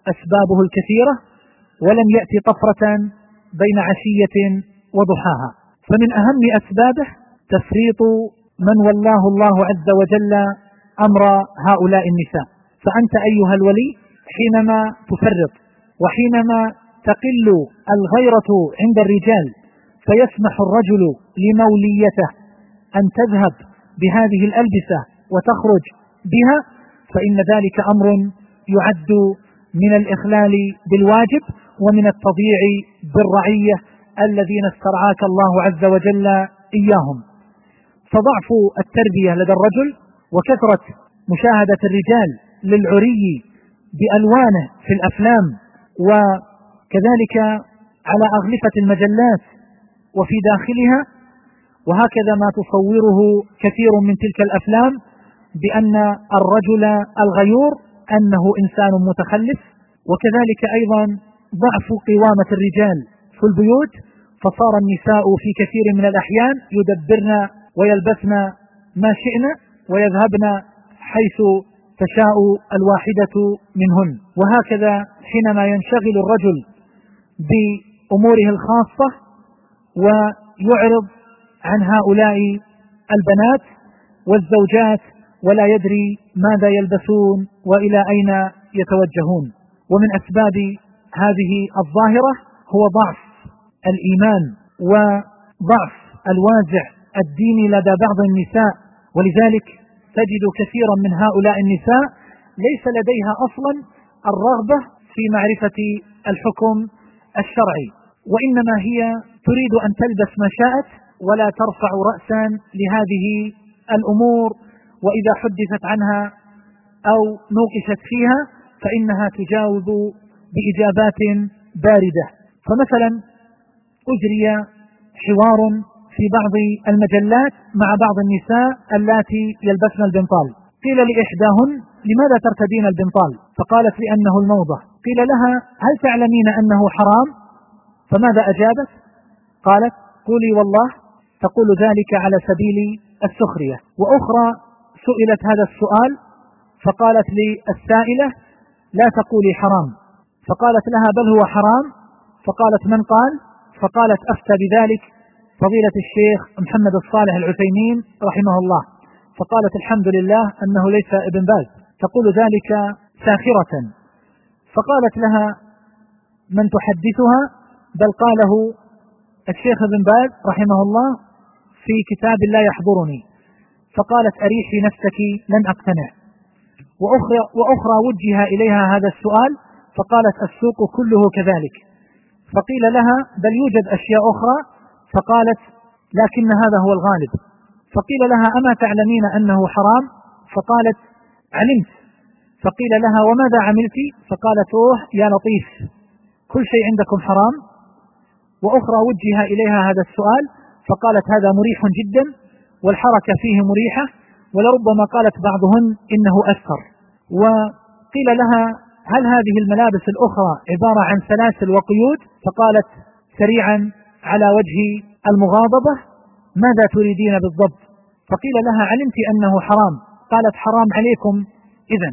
أسبابه الكثيرة، ولم يأتي طفرة بين عشية وضحاها. فمن أهم أسبابه تفريط من والله الله عز وجل أمر هؤلاء النساء. فأنت أيها الولي حينما تفرط وحينما تقل الغيرة عند الرجال فيسمح الرجل لموليته أن تذهب بهذه الألبسة وتخرج بها، فإن ذلك أمر يعد من الإخلال بالواجب ومن التضييع بالرعية الذين استرعاك الله عز وجل إياهم. فضعف التربية لدى الرجل وكثرة مشاهدة الرجال للعري بألوانه في الأفلام وكذلك على أغلفة المجلات وفي داخلها، وهكذا ما تصوره كثير من تلك الأفلام بأن الرجل الغيور أنه إنسان متخلف، وكذلك أيضا ضعف قوامة الرجال في البيوت، فصار النساء في كثير من الأحيان يدبرن ويلبسن ما شئن ويذهبن حيث تشاء الواحدة منهن. وهكذا حينما ينشغل الرجل بأموره الخاصة ويعرض عن هؤلاء البنات والزوجات ولا يدري ماذا يلبسون وإلى أين يتوجهون. ومن أسباب هذه الظاهرة هو ضعف الإيمان وضعف الوازع الديني لدى بعض النساء، ولذلك تجد كثيرا من هؤلاء النساء ليس لديها أصلا الرغبة في معرفة الحكم الشرعي، وإنما هي تريد أن تلبس ما شاءت ولا ترفع رأسا لهذه الأمور، وإذا حدثت عنها أو نوقشت فيها فإنها تجاوب بإجابات باردة. فمثلا أجري حوار في بعض المجلات مع بعض النساء اللاتي يلبسن البنطال، قيل لإحداهن لماذا ترتدين البنطال؟ فقالت لأنه الموضة. قيل لها هل تعلمين أنه حرام؟ فماذا أجابت؟ قالت قولي والله، تقول ذلك على سبيل السخرية. وأخرى سئلت هذا السؤال فقالت للسائلة لا تقولي حرام، فقالت لها بل هو حرام، فقالت من قال؟ فقالت أفتى بذلك فضيلة الشيخ محمد الصالح العثيمين رحمه الله. فقالت الحمد لله أنه ليس ابن باز، تقول ذلك ساخرة. فقالت لها من تحدثها؟ بل قاله الشيخ ابن باز رحمه الله في كتاب لا يحضرني. فقالت أريحي نفسك لن أقتنع. وأخرى وجه إليها هذا السؤال فقالت السوق كله كذلك. فقيل لها بل يوجد أشياء أخرى، فقالت لكن هذا هو الغالب. فقيل لها أما تعلمين أنه حرام؟ فقالت علمت. فقيل لها وماذا عملت؟ فقالت أوه يا لطيف كل شيء عندكم حرام. وأخرى وجه إليها هذا السؤال فقالت هذا مريح جدا والحركة فيه مريحة، ولربما قالت بعضهن إنه أثر. وقيل لها هل هذه الملابس الأخرى عبارة عن سلاسل وقيود؟ فقالت سريعا على وجه المغاضبة ماذا تريدين بالضبط؟ فقيل لها علمت أنه حرام. قالت حرام عليكم إذن.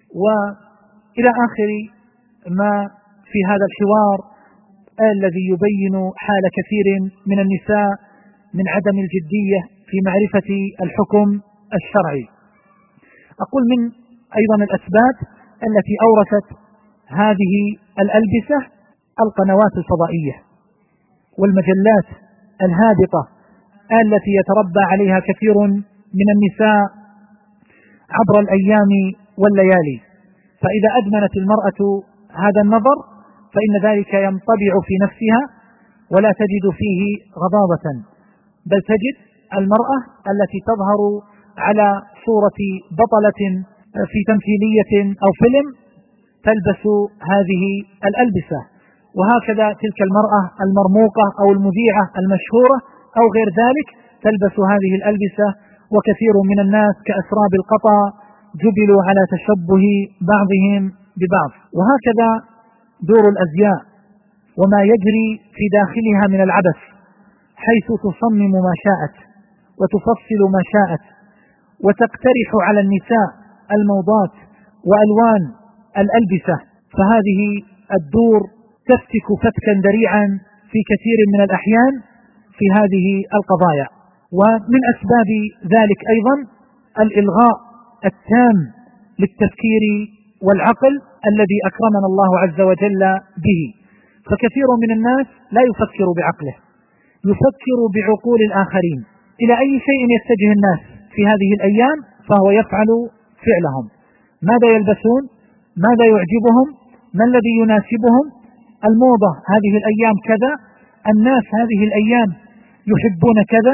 وإلى آخر ما في هذا الحوار الذي يبين حال كثير من النساء من عدم الجدية في معرفة الحكم الشرعي. أقول من أيضا الأسباب التي أورثت هذه الألبسة القنوات الفضائية والمجلات الهابطة التي يتربى عليها كثير من النساء عبر الأيام والليالي. فإذا أدمنت المرأة هذا النظر فإن ذلك ينطبع في نفسها ولا تجد فيه غضاضة، بل تجد المرأة التي تظهر على صورة بطلة في تمثيلية أو فيلم تلبس هذه الألبسة، وهكذا تلك المرأة المرموقة أو المذيعة المشهورة أو غير ذلك تلبس هذه الألبسة. وكثير من الناس كأسراب القطا جبلوا على تشبه بعضهم ببعض. وهكذا دور الأزياء وما يجري في داخلها من العبث، حيث تصمم ما شاءت وتفصل ما شاءت وتقترح على النساء الموضات وألوان الألبسة فهذه الدور تفتك فتكا ذريعا في كثير من الأحيان في هذه القضايا. ومن أسباب ذلك أيضا الإلغاء التام للتفكير والعقل الذي أكرمنا الله عز وجل به، فكثير من الناس لا يفكر بعقله، يفكر بعقول الآخرين. إلى أي شيء يتجه الناس في هذه الأيام فهو يفعل فعلهم، ماذا يلبسون، ماذا يعجبهم، ما الذي يناسبهم، الموضة هذه الأيام كذا، الناس هذه الأيام يحبون كذا،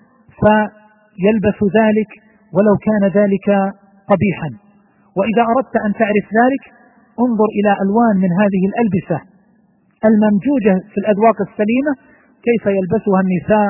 فيلبس ذلك ولو كان ذلك قبيحا. وإذا أردت أن تعرف ذلك انظر إلى ألوان من هذه الألبسة الممجوجة في الأذواق السليمة كيف يلبسها النساء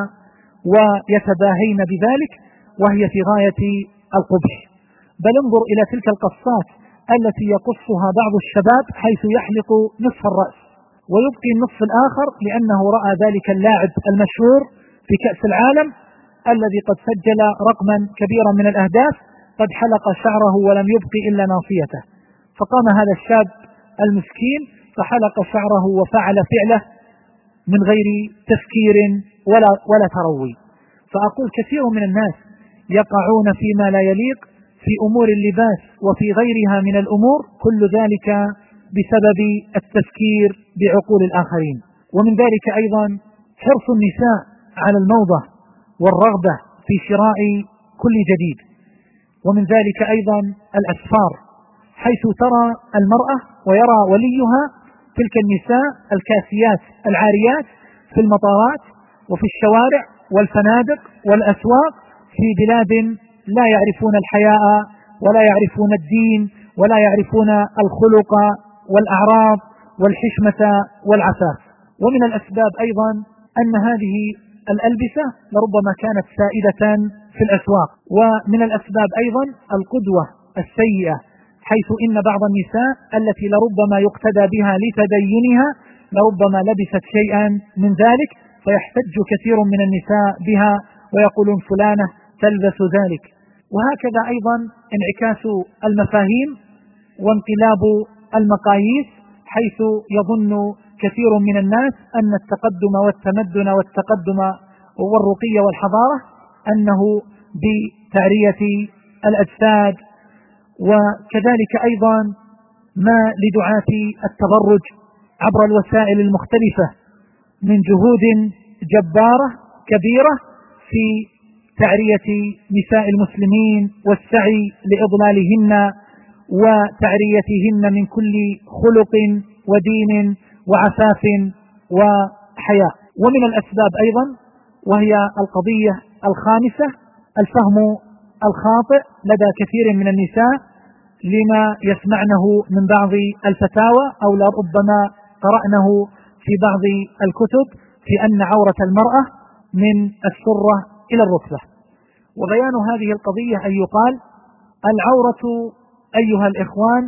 ويتباهين بذلك وهي في غاية القبح. بل انظر إلى تلك القصات التي يقصها بعض الشباب حيث يحلق نصف الرأس ويبقي النصف الآخر لأنه رأى ذلك اللاعب المشهور في كأس العالم الذي قد سجل رقما كبيرا من الأهداف، قد حلق شعره ولم يبقي إلا ناصيته، فقام هذا الشاب المسكين فحلق شعره وفعل فعله من غير تفكير ولا تروي. فأقول كثير من الناس يقعون فيما لا يليق في أمور اللباس وفي غيرها من الأمور، كل ذلك بسبب التفكير بعقول الآخرين. ومن ذلك أيضا حرص النساء على الموضة والرغبة في شراء كل جديد. ومن ذلك أيضا الأسفار، حيث ترى المرأة ويرى وليها تلك النساء الكاسيات العاريات في المطارات وفي الشوارع والفنادق والأسواق في بلاد لا يعرفون الحياء ولا يعرفون الدين ولا يعرفون الخلق والأعراض والحشمة والعفاف. ومن الأسباب أيضا أن هذه الألبسة لربما كانت سائدة في الأسواق. ومن الأسباب أيضا القدوة السيئة، حيث إن بعض النساء التي لربما يقتدى بها لتدينها لربما لبست شيئا من ذلك فيحتج كثير من النساء بها ويقولون فلانة تلبس ذلك. وهكذا أيضا انعكاس المفاهيم وانقلاب المقاييس، حيث يظن كثير من الناس أن التقدم والتمدن والتقدم والرقي والحضارة أنه بتعرية الأجساد. وكذلك أيضا ما لدعاة التبرج عبر الوسائل المختلفة من جهود جبارة كبيرة في تعرية نساء المسلمين والسعي لإضلالهن وتعريتهن من كل خلق ودين وعفاف وحياء. ومن الأسباب أيضا وهي القضية الخامسة الفهم الخاطئ لدى كثير من النساء لما يسمعنه من بعض الفتاوى أو لربما قرأنه في بعض الكتب في أن عورة المرأة من السرة إلى الركبة. وبيان هذه القضية أن يقال العورة أيها الإخوان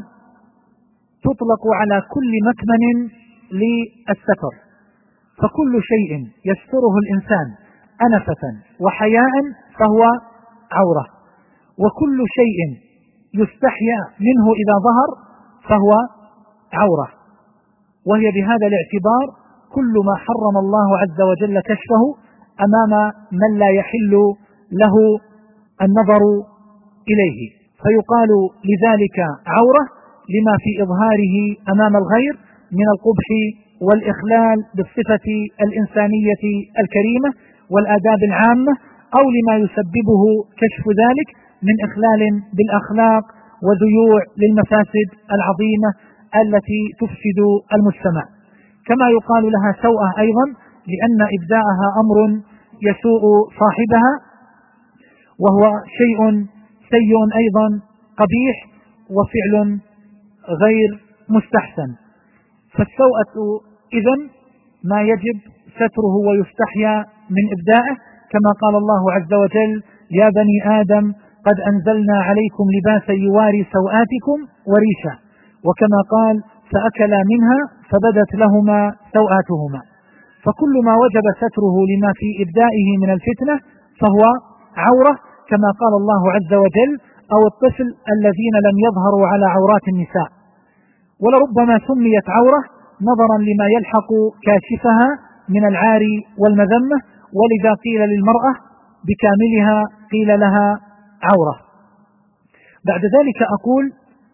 تطلق على كل مكمن للستر، فكل شيء يستره الإنسان أنفة وحياء فهو عورة، وكل شيء يستحيا منه إذا ظهر فهو عورة. وهي بهذا الاعتبار كل ما حرم الله عز وجل كشفه أمام من لا يحل له النظر إليه، فيقال لذلك عورة لما في إظهاره أمام الغير من القبح والإخلال بالصفة الإنسانية الكريمة والآداب العامة، أو لما يسببه كشف ذلك من إخلال بالأخلاق وذيوع للمفاسد العظيمة التي تفسد المجتمع. كما يقال لها سوءة أيضا لأن إبداءها أمر يسوء صاحبها وهو شيء سيء أيضا قبيح وفعل غير مستحسن. فالسوءة إذن ما يجب ستره ويستحيا من إبداءه، كما قال الله عز وجل يا بني آدم قد أنزلنا عليكم لباسا يواري سوآتكم وريشا، وكما قال فأكلا منها فبدت لهما سوآتهما. فكل ما وجب ستره لما في إبدائه من الفتنة فهو عورة، كما قال الله عز وجل أو الطفل الذين لم يظهروا على عورات النساء. ولربما سميت عورة نظرا لما يلحق كاشفها من العار والمذمة، ولذا قيل للمرأة بكاملها قيل لها عورة. بعد ذلك أقول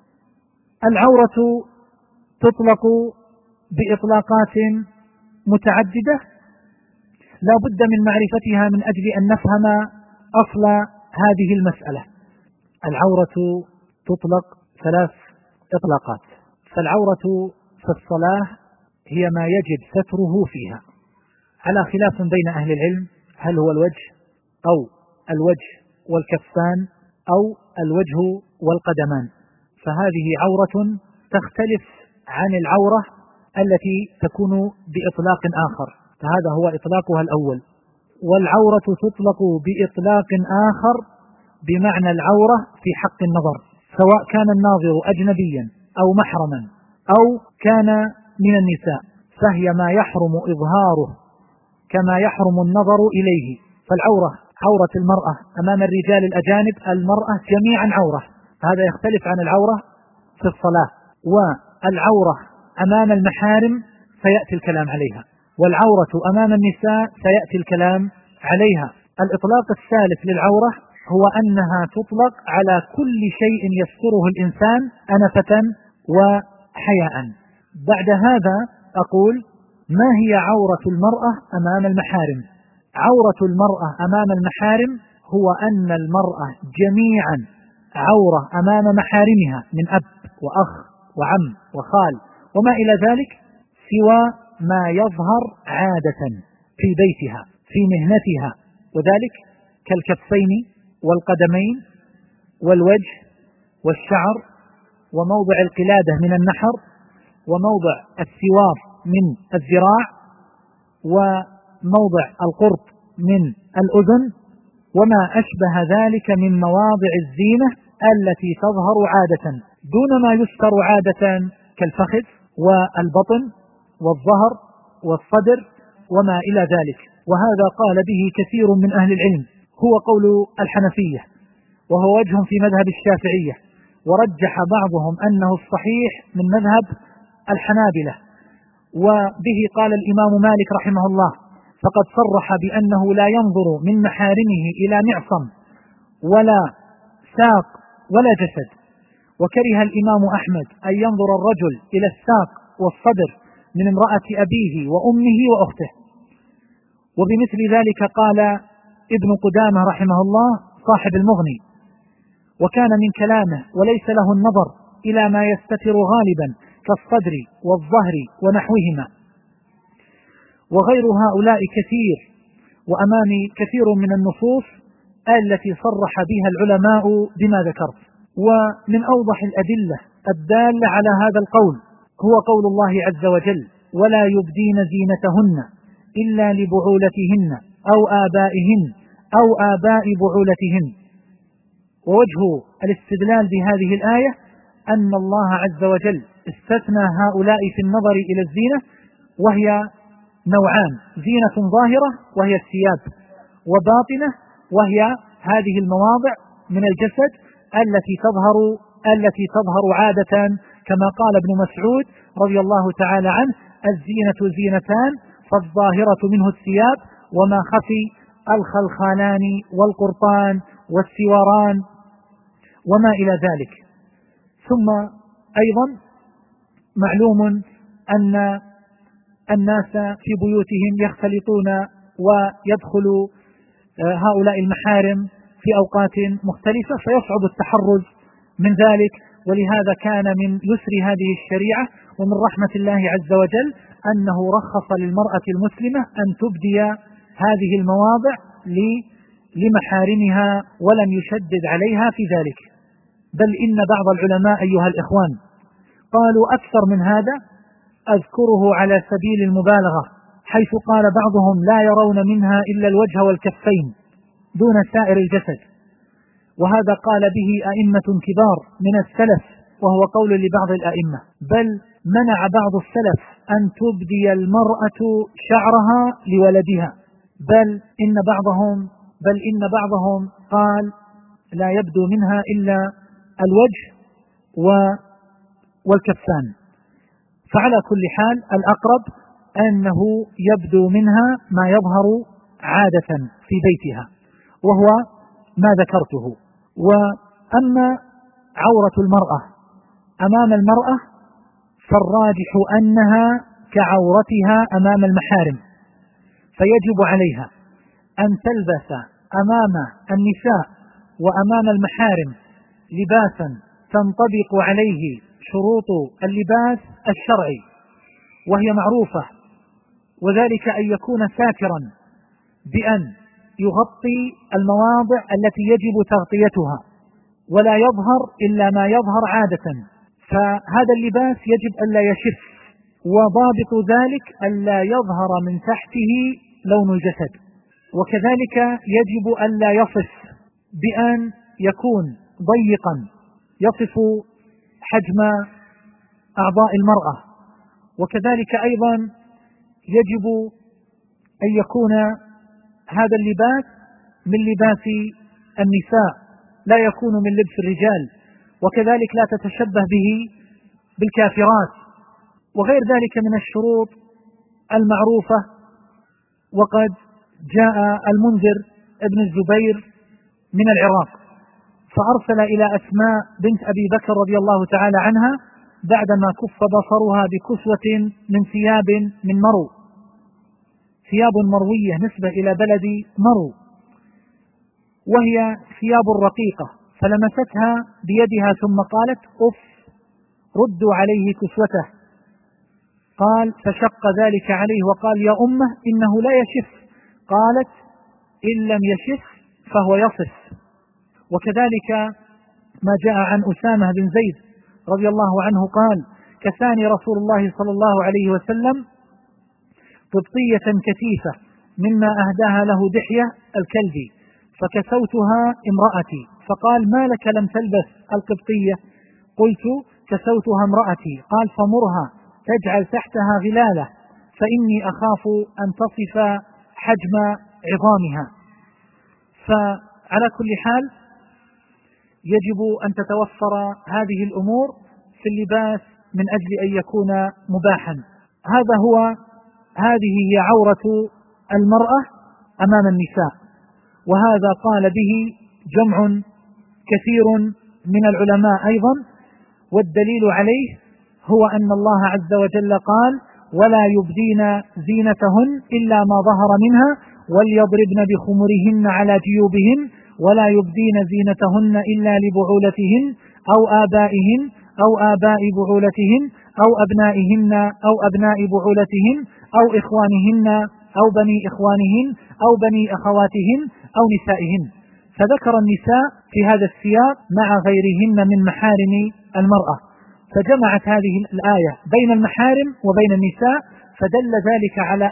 العورة تطلق بإطلاقات متعددة لا بد من معرفتها من أجل أن نفهم أصل هذه المسألة. العورة تطلق 3 إطلاقات. فالعورة في الصلاة هي ما يجب ستره فيها، على خلاف بين أهل العلم هل هو الوجه أو الوجه والكفان أو الوجه والقدمان، فهذه عورة تختلف عن العورة التي تكون بإطلاق آخر، فهذا هو إطلاقها الأول. والعورة تطلق بإطلاق آخر بمعنى العورة في حق النظر، سواء كان الناظر أجنبيا أو محرما أو كان من النساء، فهي ما يحرم إظهاره كما يحرم النظر إليه. فالعورة عورة المرأة أمام الرجال الأجانب، المرأة جميعا عورة، هذا يختلف عن العورة في الصلاة. والعورة أمام المحارم سيأتي الكلام عليها، والعورة أمام النساء سيأتي الكلام عليها. الإطلاق الثالث للعورة هو أنها تطلق على كل شيء يستره الإنسان أنفة وحياء. بعد هذا أقول ما هي عورة المرأة أمام المحارم؟ عورة المرأة أمام المحارم هو أن المرأة جميعا عورة أمام محارمها من أب وأخ وعم وخال وما إلى ذلك، سوى ما يظهر عادة في بيتها في مهنتها، وذلك كالكفين والقدمين والوجه والشعر وموضع القلادة من النحر وموضع السوار من الذراع وموضع القرط من الأذن وما أشبه ذلك من مواضع الزينة التي تظهر عادة دون ما يستر عادة كالفخذ والبطن والظهر والصدر وما إلى ذلك. وهذا قال به كثير من أهل العلم، هو قول الحنفية وهو وجه في مذهب الشافعية، ورجح بعضهم أنه الصحيح من مذهب الحنابلة، وبه قال الإمام مالك رحمه الله، فقد صرح بأنه لا ينظر من محارمه إلى معصم ولا ساق ولا جسد. وكره الإمام أحمد أن ينظر الرجل إلى الساق والصدر من امرأة أبيه وأمه وأخته. وبمثل ذلك قال ابن قدامة رحمه الله صاحب المغني، وكان من كلامه وليس له النظر إلى ما يستتر غالبا كالصدر والظهر ونحوهما. وغير هؤلاء كثير، وأمامي كثير من النصوص التي صرح بها العلماء بما ذكرت. ومن أوضح الأدلة الدالة على هذا القول هو قول الله عز وجل: ولا يبدين زينتهن إلا لبعولتهن أو آبائهن أو آباء بعولتهن. ووجه الاستدلال بهذه الآية أن الله عز وجل استثنى هؤلاء في النظر إلى الزينة، وهي نوعان: زينة ظاهرة وهي الثياب، وباطنة وهي هذه المواضع من الجسد التي تظهر عادة، كما قال ابن مسعود رضي الله تعالى عنه: الزينة زينتان، فالظاهرة منه الثياب وما خفي الخلخالان والقرطان والسواران وما إلى ذلك. ثم أيضا معلوم أن الناس في بيوتهم يختلطون ويدخل هؤلاء المحارم في أوقات مختلفة، فيصعب التحرز من ذلك. ولهذا كان من يسر هذه الشريعة ومن رحمة الله عز وجل أنه رخص للمرأة المسلمة أن تبدي هذه المواضع لمحارمها ولم يشدد عليها في ذلك. بل إن بعض العلماء أيها الإخوان قالوا أكثر من هذا، أذكره على سبيل المبالغة، حيث قال بعضهم لا يرون منها إلا الوجه والكفين دون سائر الجسد، وهذا قال به أئمة كبار من السلف، وهو قول لبعض الأئمة. بل منع بعض السلف أن تبدي المرأة شعرها لولدها، بل إن بعضهم قال لا يبدو منها إلا الوجه والكفان. فعلى كل حال الأقرب أنه يبدو منها ما يظهر عادة في بيتها، وهو ما ذكرته. وأما عورة المرأة أمام المرأة فالراجح أنها كعورتها أمام المحارم، فيجب عليها أن تلبس أمام النساء وأمام المحارم لباسا تنطبق عليه شروط اللباس الشرعي، وهي معروفة، وذلك أن يكون ساترا بأن يغطي المواضع التي يجب تغطيتها ولا يظهر إلا ما يظهر عادة، فهذا اللباس يجب ألا يشف، وضابط ذلك ألا يظهر من تحته لون الجسد، وكذلك يجب ألا يصف بأن يكون ضيقا يصف حجم أعضاء المرأة، وكذلك أيضا يجب أن يكون هذا اللباس من لباس النساء لا يكون من لبس الرجال، وكذلك لا تتشبه به بالكافرات وغير ذلك من الشروط المعروفة. وقد جاء المنذر ابن الزبير من العراق فأرسل إلى أسماء بنت أبي بكر رضي الله تعالى عنها بعدما كف بصرها بكسوة من ثياب من مرو، ثياب مروية نسبة إلى بلد مرو، وهي ثياب رقيقة، فلمستها بيدها ثم قالت أف ردوا عليه كسوته، قال فشق ذلك عليه وقال يا أمه إنه لا يشف، قالت إن لم يشف فهو يصف. وكذلك ما جاء عن أسامة بن زيد رضي الله عنه قال كساني رسول الله صلى الله عليه وسلم قبطية كثيفة مما أهداها له دحية الكلبي فكسوتها امرأتي، فقال ما لك لم تلبس القبطية؟ قلت كسوتها امرأتي، قال فمرها تجعل تحتها غلالة فإني أخاف أن تصف حجم عظامها. فعلى كل حال يجب أن تتوفر هذه الأمور في اللباس من أجل أن يكون مباحا. هذه هي عورة المرأة أمام النساء، وهذا قال به جمع كثير من العلماء أيضا، والدليل عليه هو أن الله عز وجل قال ولا يبدين زينتهن إلا ما ظهر منها وليضربن بخمرهن على جيوبهن ولا يبدين زينتهن إلا لبعولتهن أو آبائهن أو آباء بعولتهن أو أبنائهن أو أبناء بعولتهن أو إخوانهن أو بني إخوانهن أو بني أخواتهن أو نسائهن، فذكر النساء في هذا السياق مع غيرهن من محارم المرأة، فجمعت هذه الآية بين المحارم وبين النساء، فدل ذلك على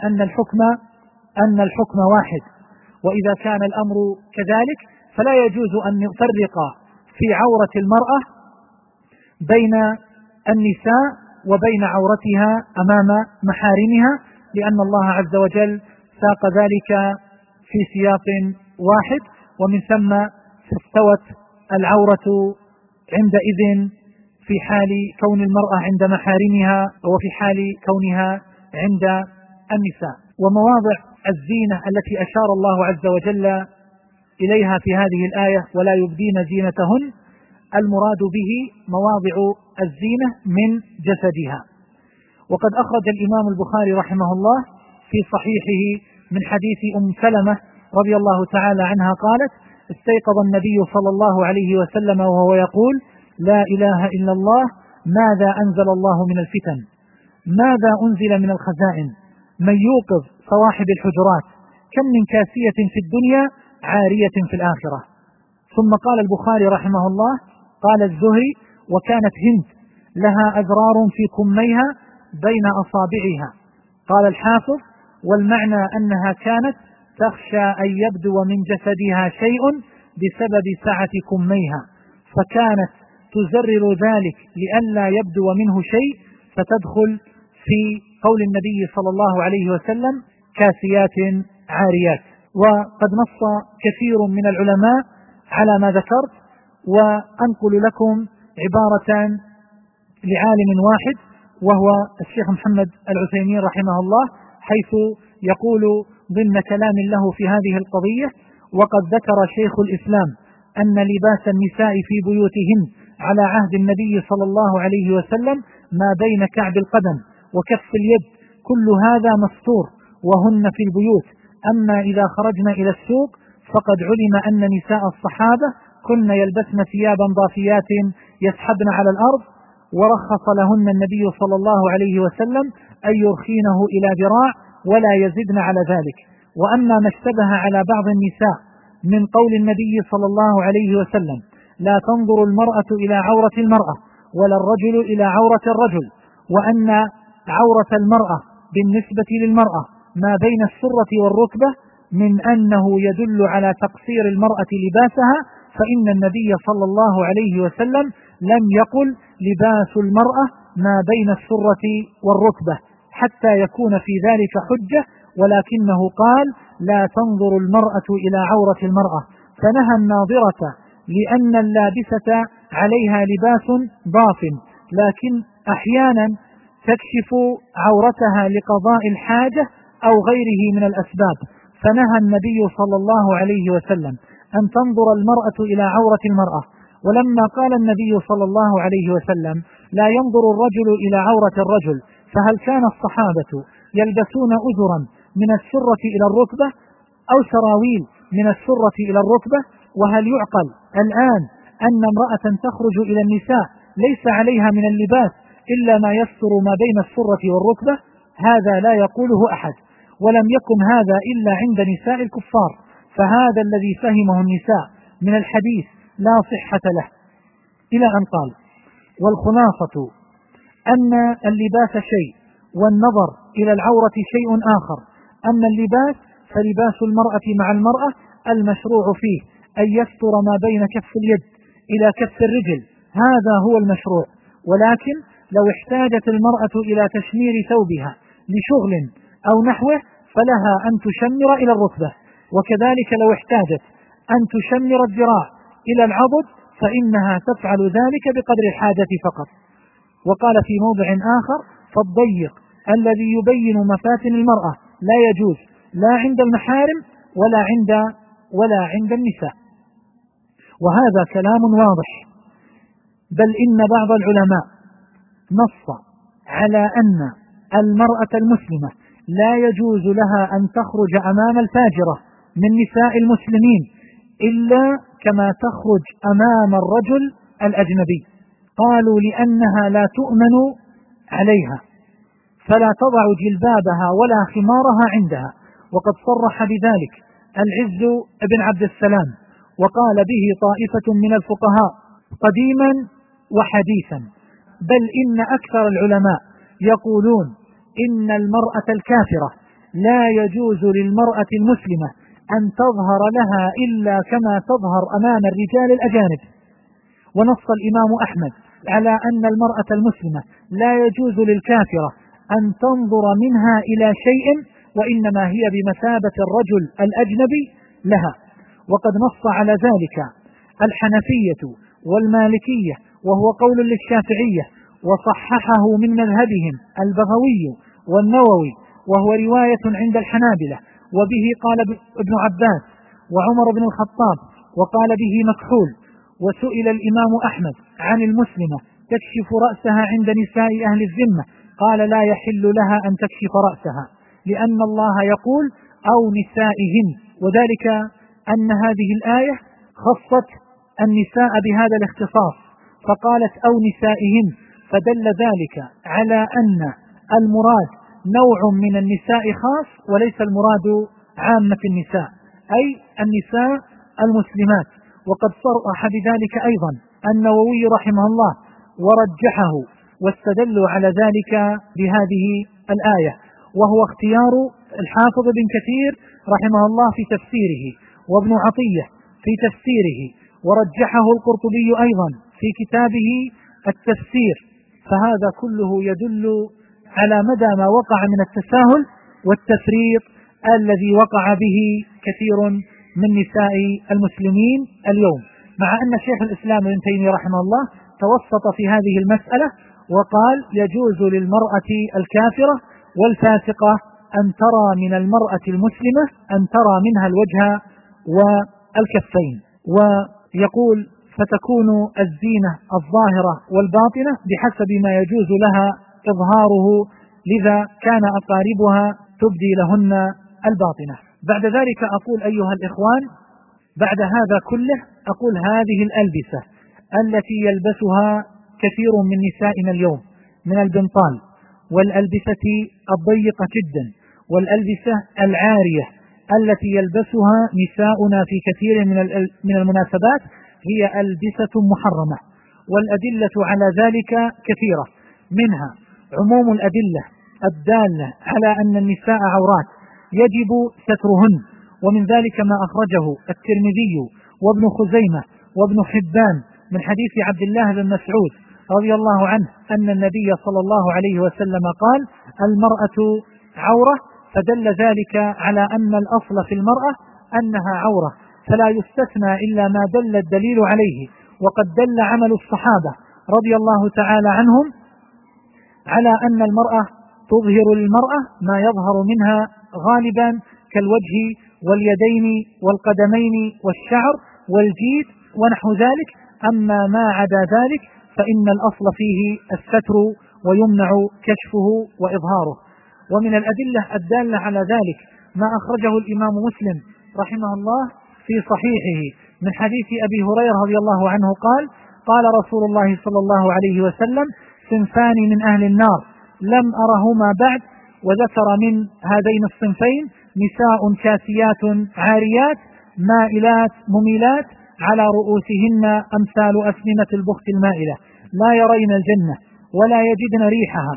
أن الحكم واحد. وإذا كان الأمر كذلك فلا يجوز أن نفرق في عورة المرأة بين النساء وبين عورتها أمام محارمها، لأن الله عز وجل ساق ذلك في سياق واحد، ومن ثم استوت العورة عندئذ في حال كون المرأة عند محارمها وفي حال كونها عند النساء. ومواضع الزينة التي أشار الله عز وجل إليها في هذه الآية ولا يبدين زينتهن، المراد به مواضع الزينة من جسدها. وقد أخرج الإمام البخاري رحمه الله في صحيحه من حديث أم سلمة رضي الله تعالى عنها قالت استيقظ النبي صلى الله عليه وسلم وهو يقول لا إله إلا الله ماذا أنزل الله من الفتن، ماذا أنزل من الخزائن، من يوقظ صواحب الحجرات، كم من كاسية في الدنيا عارية في الآخرة. ثم قال البخاري رحمه الله قال الزهري وكانت هند لها أزرار في كميها بين أصابعها. قال الحافظ والمعنى أنها كانت تخشى أن يبدو من جسدها شيء بسبب سعة كميها، فكانت تزرر ذلك لئلا يبدو منه شيء، فتدخل في قول النبي صلى الله عليه وسلم كاسيات عاريات. وقد نص كثير من العلماء على ما ذكرت، وأنقل لكم عبارة لعالم واحد وهو الشيخ محمد العثيمين رحمه الله، حيث يقول ضمن كلام له في هذه القضية: وقد ذكر شيخ الإسلام أن لباس النساء في بيوتهن على عهد النبي صلى الله عليه وسلم ما بين كعب القدم وكف اليد، كل هذا مستور وهن في البيوت. أما إذا خرجنا إلى السوق فقد علم أن نساء الصحابة كن يلبسن ثيابا ضافيات يسحبن على الأرض، ورخص لهن النبي صلى الله عليه وسلم أن يرخينه إلى ذراع ولا يزدن على ذلك. وأما ما اشتبه على بعض النساء من قول النبي صلى الله عليه وسلم: لا تنظر المرأة إلى عورة المرأة ولا الرجل إلى عورة الرجل، وأن عورة المرأة بالنسبة للمرأة ما بين السرة والركبة، من أنه يدل على تقصير المرأة لباسها، فإن النبي صلى الله عليه وسلم لم يقل لباس المرأة ما بين السرة والركبة حتى يكون في ذلك حجة، ولكنه قال: لا تنظر المرأة إلى عورة المرأة، فنهى الناظرة لأن اللابسة عليها لباس ضاف، لكن أحيانا تكشف عورتها لقضاء الحاجة أو غيره من الأسباب، فنهى النبي صلى الله عليه وسلم أن تنظر المرأة إلى عورة المرأة. ولما قال النبي صلى الله عليه وسلم: لا ينظر الرجل إلى عورة الرجل، فهل كان الصحابة يلبسون أزرا من السرة إلى الركبة أو سراويل من السرة إلى الركبة؟ وهل يعقل الآن أن امرأة تخرج إلى النساء ليس عليها من اللباس إلا ما يستر ما بين السرة والركبة؟ هذا لا يقوله أحد، ولم يكن هذا إلا عند نساء الكفار، فهذا الذي فهمه النساء من الحديث لا صحة له. إلى أن قال: والخلاصة أن اللباس شيء والنظر إلى العورة شيء آخر. أما اللباس فلباس المرأة مع المرأة المشروع فيه أن يستر ما بين كف اليد إلى كف الرجل، هذا هو المشروع. ولكن لو احتاجت المرأة إلى تشمير ثوبها لشغل أو نحوه فلها أن تشمر إلى الركبة، وكذلك لو احتاجت أن تشمر الذراع إلى العضد فإنها تفعل ذلك بقدر الحاجة فقط. وقال في موضع آخر: فالضيق الذي يبين مفاتن المرأة لا يجوز لا عند المحارم ولا عند النساء. وهذا كلام واضح، بل إن بعض العلماء نص على أن المرأة المسلمة لا يجوز لها أن تخرج أمام الفاجرة من نساء المسلمين إلا كما تخرج أمام الرجل الأجنبي. قالوا: لأنها لا تؤمن عليها فلا تضع جلبابها ولا خمارها عندها. وقد صرح بذلك العز بن عبد السلام، وقال به طائفة من الفقهاء قديما وحديثا، بل إن أكثر العلماء يقولون إن المرأة الكافرة لا يجوز للمرأة المسلمة أن تظهر لها إلا كما تظهر أمام الرجال الأجانب. ونص الإمام أحمد على أن المرأة المسلمة لا يجوز للكافرة أن تنظر منها إلى شيء، وإنما هي بمثابة الرجل الأجنبي لها. وقد نص على ذلك الحنفية والمالكية، وهو قول للشافعية، وصححه من مذهبهم البغوي والنووي، وهو رواية عند الحنابلة، وبه قال ابن عباس وعمر بن الخطاب، وقال به مكحول. وسئل الإمام أحمد عن المسلمة تكشف رأسها عند نساء أهل الذمة، قال: لا يحل لها أن تكشف رأسها، لأن الله يقول: أو نسائهن، وذلك أن هذه الآية خصت النساء بهذا الاختصاص فقالت: أو نسائهن، فدل ذلك على أن المراد نوع من النساء خاص وليس المراد عامة النساء، أي النساء المسلمات. وقد صرح بذلك أيضا النووي رحمه الله ورجحه، واستدلوا على ذلك بهذه الآية، وهو اختيار الحافظ بن كثير رحمه الله في تفسيره، وابن عطية في تفسيره، ورجحه القرطبي أيضا في كتابه التفسير. فهذا كله يدل على مدى ما وقع من التساهل والتفريط الذي وقع به كثير من نساء المسلمين اليوم، مع أن شيخ الإسلام ابن تيمية رحمه الله توسط في هذه المسألة وقال يجوز للمرأة الكافرة والفاسقة أن ترى من المرأة المسلمة أن ترى منها الوجه والكفين. ويقول فتكون الزينة الظاهرة والباطنة بحسب ما يجوز لها إظهاره، لذا كان أقاربها تبدي لهن الباطنة. بعد ذلك أقول أيها الإخوان، بعد هذا كله أقول هذه الألبسة التي يلبسها كثير من نسائنا اليوم من البنطال والألبسة الضيقة جدا والألبسة العارية التي يلبسها نساؤنا في كثير من المناسبات هي ألبسة محرمة، والأدلة على ذلك كثيرة، منها عموم الأدلة الدالة على أن النساء عورات يجب سترهن، ومن ذلك ما أخرجه الترمذي وابن خزيمة وابن حبان من حديث عبد الله بن مسعود رضي الله عنه أن النبي صلى الله عليه وسلم قال المرأة عورة، فدل ذلك على أن الأصل في المرأة أنها عورة، فلا يستثنى إلا ما دل الدليل عليه. وقد دل عمل الصحابة رضي الله تعالى عنهم على أن المرأة تظهر للمرأة ما يظهر منها غالبا كالوجه واليدين والقدمين والشعر والجيد ونحو ذلك، أما ما عدا ذلك فإن الأصل فيه الستر ويمنع كشفه وإظهاره. ومن الأدلة الدالة على ذلك ما أخرجه الإمام مسلم رحمه الله في صحيحه من حديث أبي هريرة رضي الله عنه قال قال رسول الله صلى الله عليه وسلم صنفان من أهل النار لم أرهما بعد، وذكر من هذين الصنفين نساء كاسيات عاريات مائلات مميلات على رؤوسهن أمثال أسنمة البخت المائلة لا يرين الجنة ولا يجدن ريحها،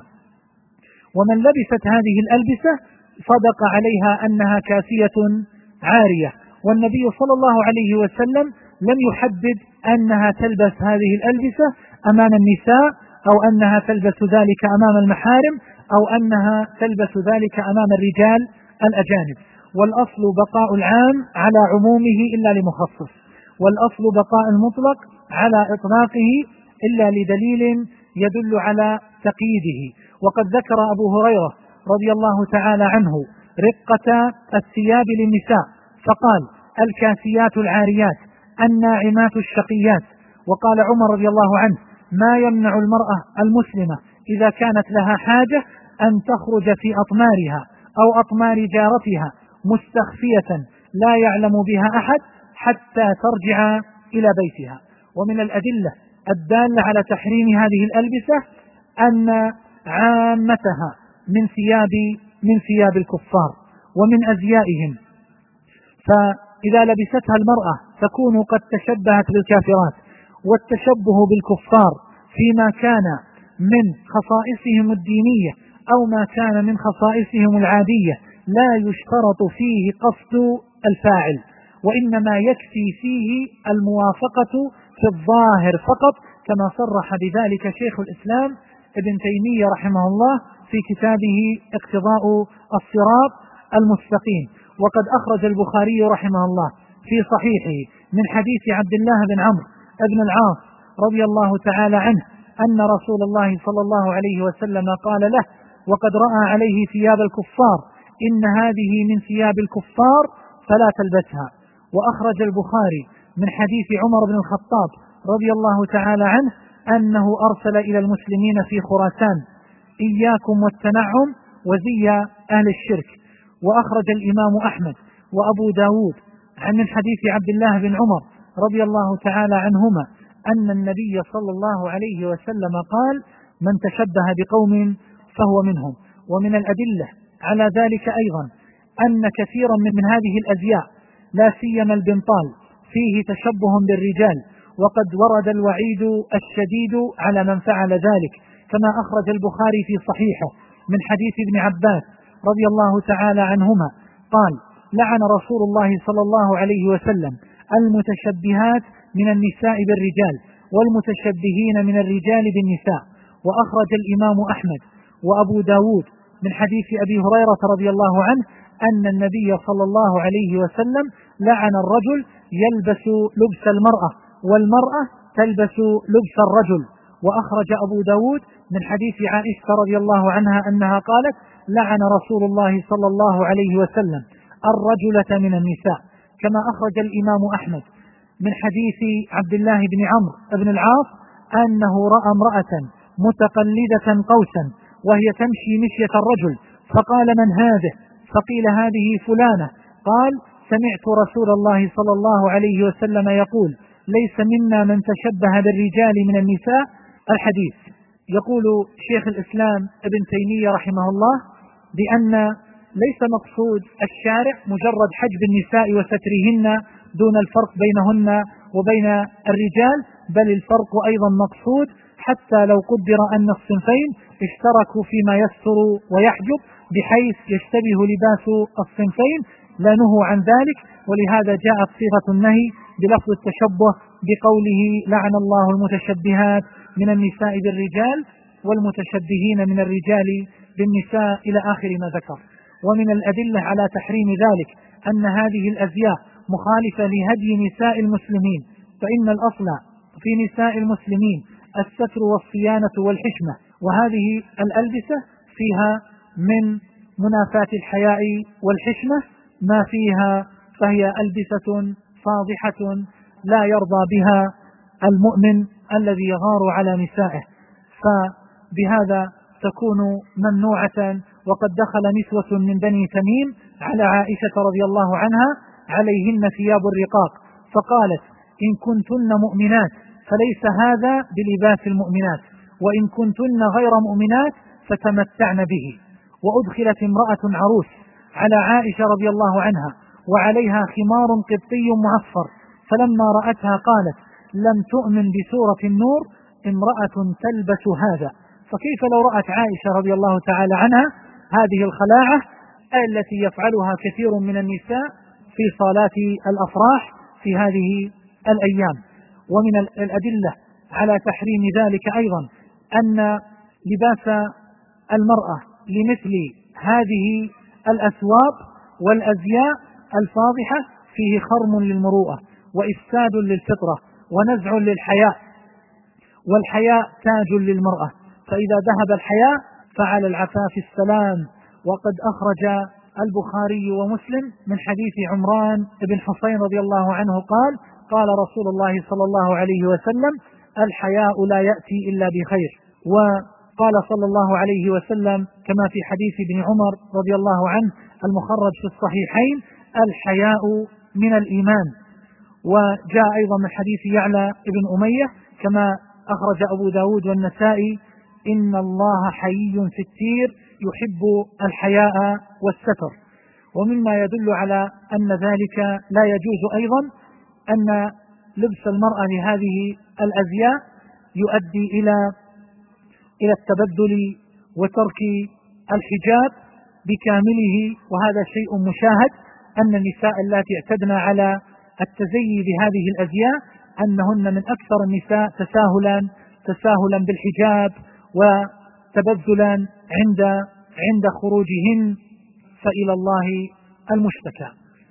ومن لبست هذه الألبسة صدق عليها أنها كاسية عارية، والنبي صلى الله عليه وسلم لم يحدد أنها تلبس هذه الألبسة أمام النساء أو أنها تلبس ذلك أمام المحارم أو أنها تلبس ذلك أمام الرجال الأجانب، والأصل بقاء العام على عمومه إلا لمخصص، والأصل بقاء المطلق على إطلاقه إلا لدليل يدل على تقييده. وقد ذكر أبو هريرة رضي الله تعالى عنه رقة الثياب للنساء فقال الكاسيات العاريات الناعمات الشقيات، وقال عمر رضي الله عنه ما يمنع المرأة المسلمة إذا كانت لها حاجة أن تخرج في أطمارها أو أطمار جارتها مستخفية لا يعلم بها أحد حتى ترجع إلى بيتها. ومن الأدلة الدالة على تحريم هذه الألبسة أن عامتها من ثياب الكفار ومن أزيائهم، فإذا لبستها المرأة تكون قد تشبهت بالكافرات، والتشبه بالكفار فيما كان من خصائصهم الدينية أو ما كان من خصائصهم العادية لا يشترط فيه قصد الفاعل، وإنما يكفي فيه الموافقة في الظاهر فقط، كما صرح بذلك شيخ الإسلام ابن تيمية رحمه الله في كتابه اقتضاء الصراط المستقيم. وقد أخرج البخاري رحمه الله في صحيحه من حديث عبد الله بن عمرو بن العاص رضي الله تعالى عنه أن رسول الله صلى الله عليه وسلم قال له وقد رأى عليه ثياب الكفار إن هذه من ثياب الكفار فلا تلبسها. وأخرج البخاري من حديث عمر بن الخطاب رضي الله تعالى عنه أنه أرسل إلى المسلمين في خراسان إياكم والتنعم وزي أهل الشرك. وأخرج الإمام أحمد وأبو داود عن حديث عبد الله بن عمر رضي الله تعالى عنهما أن النبي صلى الله عليه وسلم قال من تشبه بقوم فهو منهم. ومن الأدلة على ذلك أيضا أن كثيرا من هذه الأزياء لا سيما البنطال فيه تشبه بالرجال، وقد ورد الوعيد الشديد على من فعل ذلك، كما أخرج البخاري في صحيحه من حديث ابن عباس رضي الله تعالى عنهما قال لعن رسول الله صلى الله عليه وسلم المتشبهات من النساء بالرجال والمتشبهين من الرجال بالنساء. وأخرج الإمام أحمد وأبو داود من حديث أبي هريرة رضي الله عنه أن النبي صلى الله عليه وسلم لعن الرجل يلبس لبس المرأة والمرأة تلبس لبس الرجل. وأخرج أبو داود من حديث عائشة رضي الله عنها أنها قالت: لعن رسول الله صلى الله عليه وسلم الرجلة من النساء. كما أخرج الإمام أحمد من حديث عبد الله بن عمرو بن العاص أنه رأى امرأة متقلدة قوسا وهي تمشي مشية الرجل، فقال: من هذه؟ فقيل: هذه فلانة. قال: سمعت رسول الله صلى الله عليه وسلم يقول: ليس منا من تشبه بالرجال من النساء. الحديث. يقول شيخ الإسلام ابن تيمية رحمه الله بأن ليس مقصود الشارع مجرد حجب النساء وسترهن دون الفرق بينهن وبين الرجال، بل الفرق أيضا مقصود، حتى لو قدر أن الصنفين اشتركوا فيما يستر ويحجب بحيث يشتبه لباس الصنفين لنهوا عن ذلك. ولهذا جاءت صيغة النهي بلفظ التشبه بقوله: لعن الله المتشبهات من النساء بالرجال والمتشبهين من الرجال بالنساء إلى آخر ما ذكر. ومن الأدلة على تحريم ذلك أن هذه الأزياء مخالفة لهدي نساء المسلمين، فإن الأصل في نساء المسلمين الستر والصيانة والحشمة، وهذه الألبسة فيها من منافاة الحياء والحشمة ما فيها، فهي ألبسة فاضحة لا يرضى بها المؤمن الذي يغار على نسائه، فبهذا تكون ممنوعة. وقد دخل نسوة من بني تميم على عائشة رضي الله عنها عليهن ثياب الرقاق، فقالت: إن كنتن مؤمنات فليس هذا بلباس المؤمنات، وإن كنتن غير مؤمنات فتمتعن به. وأدخلت امرأة عروس على عائشة رضي الله عنها وعليها خمار قبطي معصفر، فلما رأتها قالت: لم تؤمن بسورة النور امرأة تلبس هذا. فكيف لو رأت عائشة رضي الله تعالى عنها هذه الخلاعة التي يفعلها كثير من النساء في صالات الأفراح في هذه الأيام. ومن الأدلة على تحريم ذلك أيضا أن لباس المرأة لمثل هذه الأثواب والأزياء الفاضحة فيه خرم للمروءة وإفساد للفطرة ونزع للحياء، والحياء تاج للمرأة، فإذا ذهب الحياء فعلى العفاف السلام. وقد أخرج البخاري ومسلم من حديث عمران بن حسين رضي الله عنه قال: قال رسول الله صلى الله عليه وسلم: الحياء لا يأتي إلا بخير. وقال صلى الله عليه وسلم كما في حديث ابن عمر رضي الله عنه المخرج في الصحيحين: الحياء من الإيمان. وجاء أيضا من حديث يعلى بن أمية كما أخرج أبو داود والنسائي: إن الله حيي ستير يحب الحياء والستر. ومما يدل على أن ذلك لا يجوز أيضا أن لبس المرأة لهذه الأزياء يؤدي إلى التبدل وترك الحجاب بكامله، وهذا شيء مشاهد، أن النساء اللاتي اعتدن على التزيي بهذه الأزياء أنهن من أكثر النساء تساهلا بالحجاب وتبذلا عند خروجهن، فإلى الله المشتكى.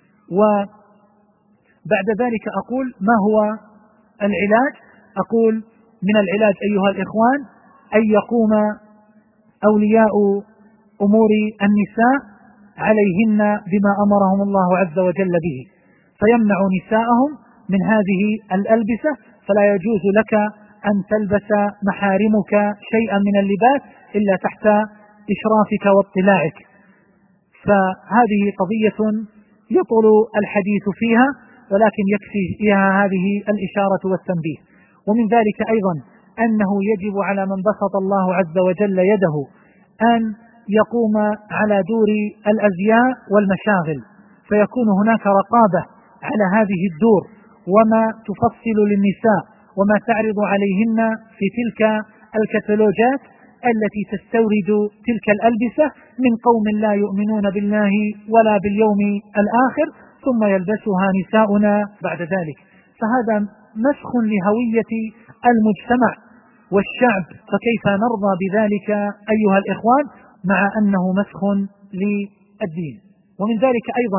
وبعد ذلك أقول: ما هو العلاج؟ أقول: من العلاج أيها الإخوان أن يقوم أولياء أمور النساء عليهن بما أمرهم الله عز وجل به، فيمنع نساءهم من هذه الألبسة. فلا يجوز لك أن تلبس محارمك شيئا من اللباس إلا تحت إشرافك واطلاعك، فهذه قضية يطول الحديث فيها، ولكن يكفي فيها هذه الإشارة والتنبيه. ومن ذلك أيضا أنه يجب على من بسط الله عز وجل يده أن يقوم على دور الأزياء والمشاغل، فيكون هناك رقابة على هذه الدور وما تفصل للنساء وما تعرض عليهن في تلك الكتالوجات التي تستورد تلك الألبسة من قوم لا يؤمنون بالله ولا باليوم الآخر ثم يلبسها نساؤنا بعد ذلك. فهذا مسخ لهوية المجتمع والشعب، فكيف نرضى بذلك أيها الإخوان مع أنه مسخ للدين؟ ومن ذلك أيضا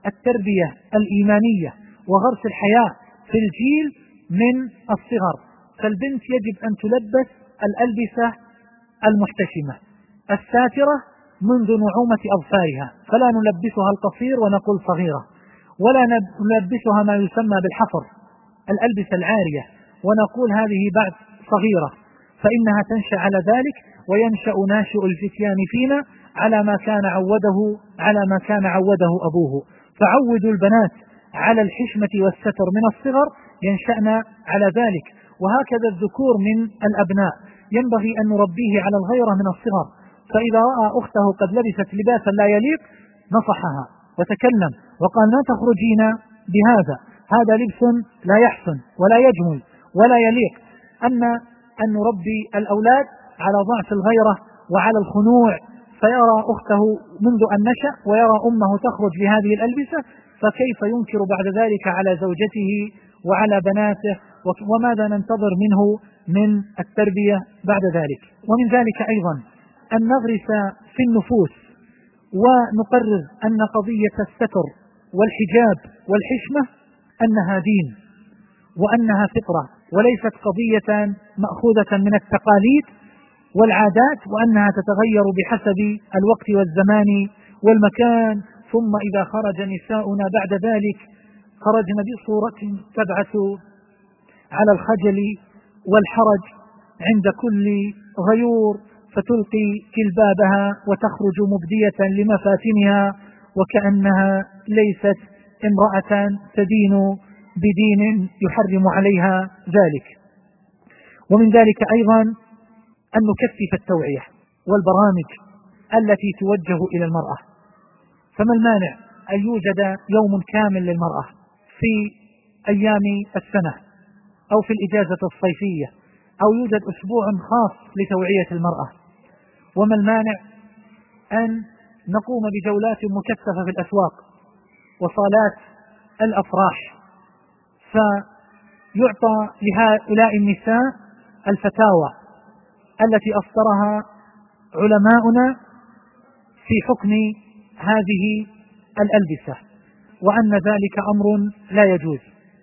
التربية الإيمانية وغرس الحياة في الجيل من الصغر، فالبنت يجب أن تلبس الألبسة المحتشمة الساترة منذ نعومة أظفارها، فلا نلبسها القصير ونقول صغيرة، ولا نلبسها ما يسمى بالحفر الألبسة العارية ونقول هذه بعد صغيرة، فإنها تنشأ على ذلك، وينشأ ناشئ الفتيان فينا على ما كان عوده أبوه. فعودوا البنات على الحشمة والستر من الصغر ينشأن على ذلك. وهكذا الذكور من الأبناء ينبغي أن نربيه على الغيرة من الصغر، فإذا رأى أخته قد لبست لباسا لا يليق نصحها وتكلم وقال: لا تخرجين بهذا، هذا لبس لا يحسن ولا يجمل ولا يليق. أما أن نربي الأولاد على ضعف الغيرة وعلى الخنوع، فيرى أخته منذ أن نشأ ويرى أمه تخرج بهذه الألبسة، فكيف ينكر بعد ذلك على زوجته وعلى بناته؟ وماذا ننتظر منه من التربية بعد ذلك؟ ومن ذلك أيضا أن نغرس في النفوس ونقرر أن قضية الستر والحجاب والحشمة أنها دين وأنها فطرة، وليست قضية مأخوذة من التقاليد والعادات، وأنها تتغير بحسب الوقت والزمان والمكان. ثم إذا خرج نساؤنا بعد ذلك خرجن بصورة تبعث على الخجل والحرج عند كل غيور، فتلقي جلبابها وتخرج مبدية لمفاتنها وكأنها ليست امرأة تدين بدين يحرم عليها ذلك. ومن ذلك أيضا أن نكثف التوعية والبرامج التي توجه إلى المرأة. فما المانع أن يوجد يوم كامل للمرأة في أيام السنة أو في الإجازة الصيفية، أو يوجد أسبوع خاص لتوعية المرأة؟ وما المانع أن نقوم بجولات مكثفة في الأسواق وصالات الأفراح، فيعطى لهؤلاء النساء الفتاوى التي أصدرها علماؤنا في حكم هذه الألبسة، وأن ذلك أمر لا يجوز.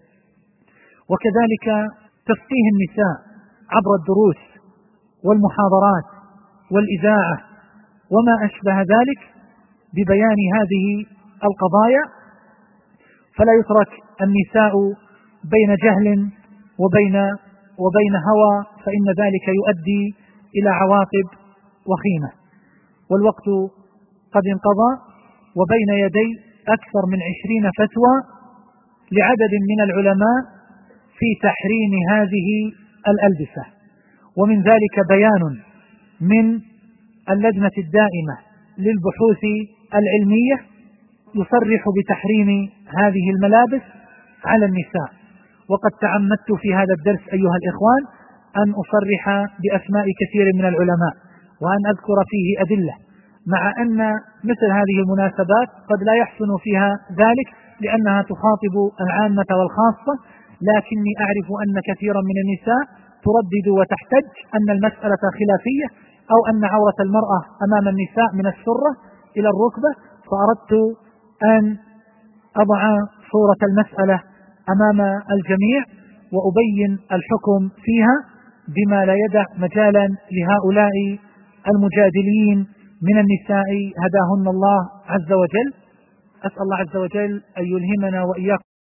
وكذلك تفقيه النساء عبر الدروس والمحاضرات والإذاعة وما أشبه ذلك ببيان هذه القضايا، فلا يترك النساء بين جهل وبين هوى، فإن ذلك يؤدي إلى عواقب وخيمة. والوقت قد انقضى، وبين يدي أكثر من 20 فتوى لعدد من العلماء في تحريم هذه الألبسة، ومن ذلك بيان من اللجنة الدائمة للبحوث العلمية يصرح بتحريم هذه الملابس على النساء. وقد تعمدت في هذا الدرس أيها الإخوان أن أصرح بأسماء كثير من العلماء وأن أذكر فيه أدلة، مع أن مثل هذه المناسبات قد لا يحسن فيها ذلك لأنها تخاطب العامة والخاصة، لكني أعرف أن كثيرا من النساء تردد وتحتج أن المسألة خلافية، أو أن عورة المرأة أمام النساء من السرة إلى الركبة، فأردت أن أضع صورة المسألة أمام الجميع وأبين الحكم فيها بما لا يدع مجالا لهؤلاء المجادلين من النساء هداهن الله عز وجل. أسأل الله عز وجل أن يلهمنا وإياكم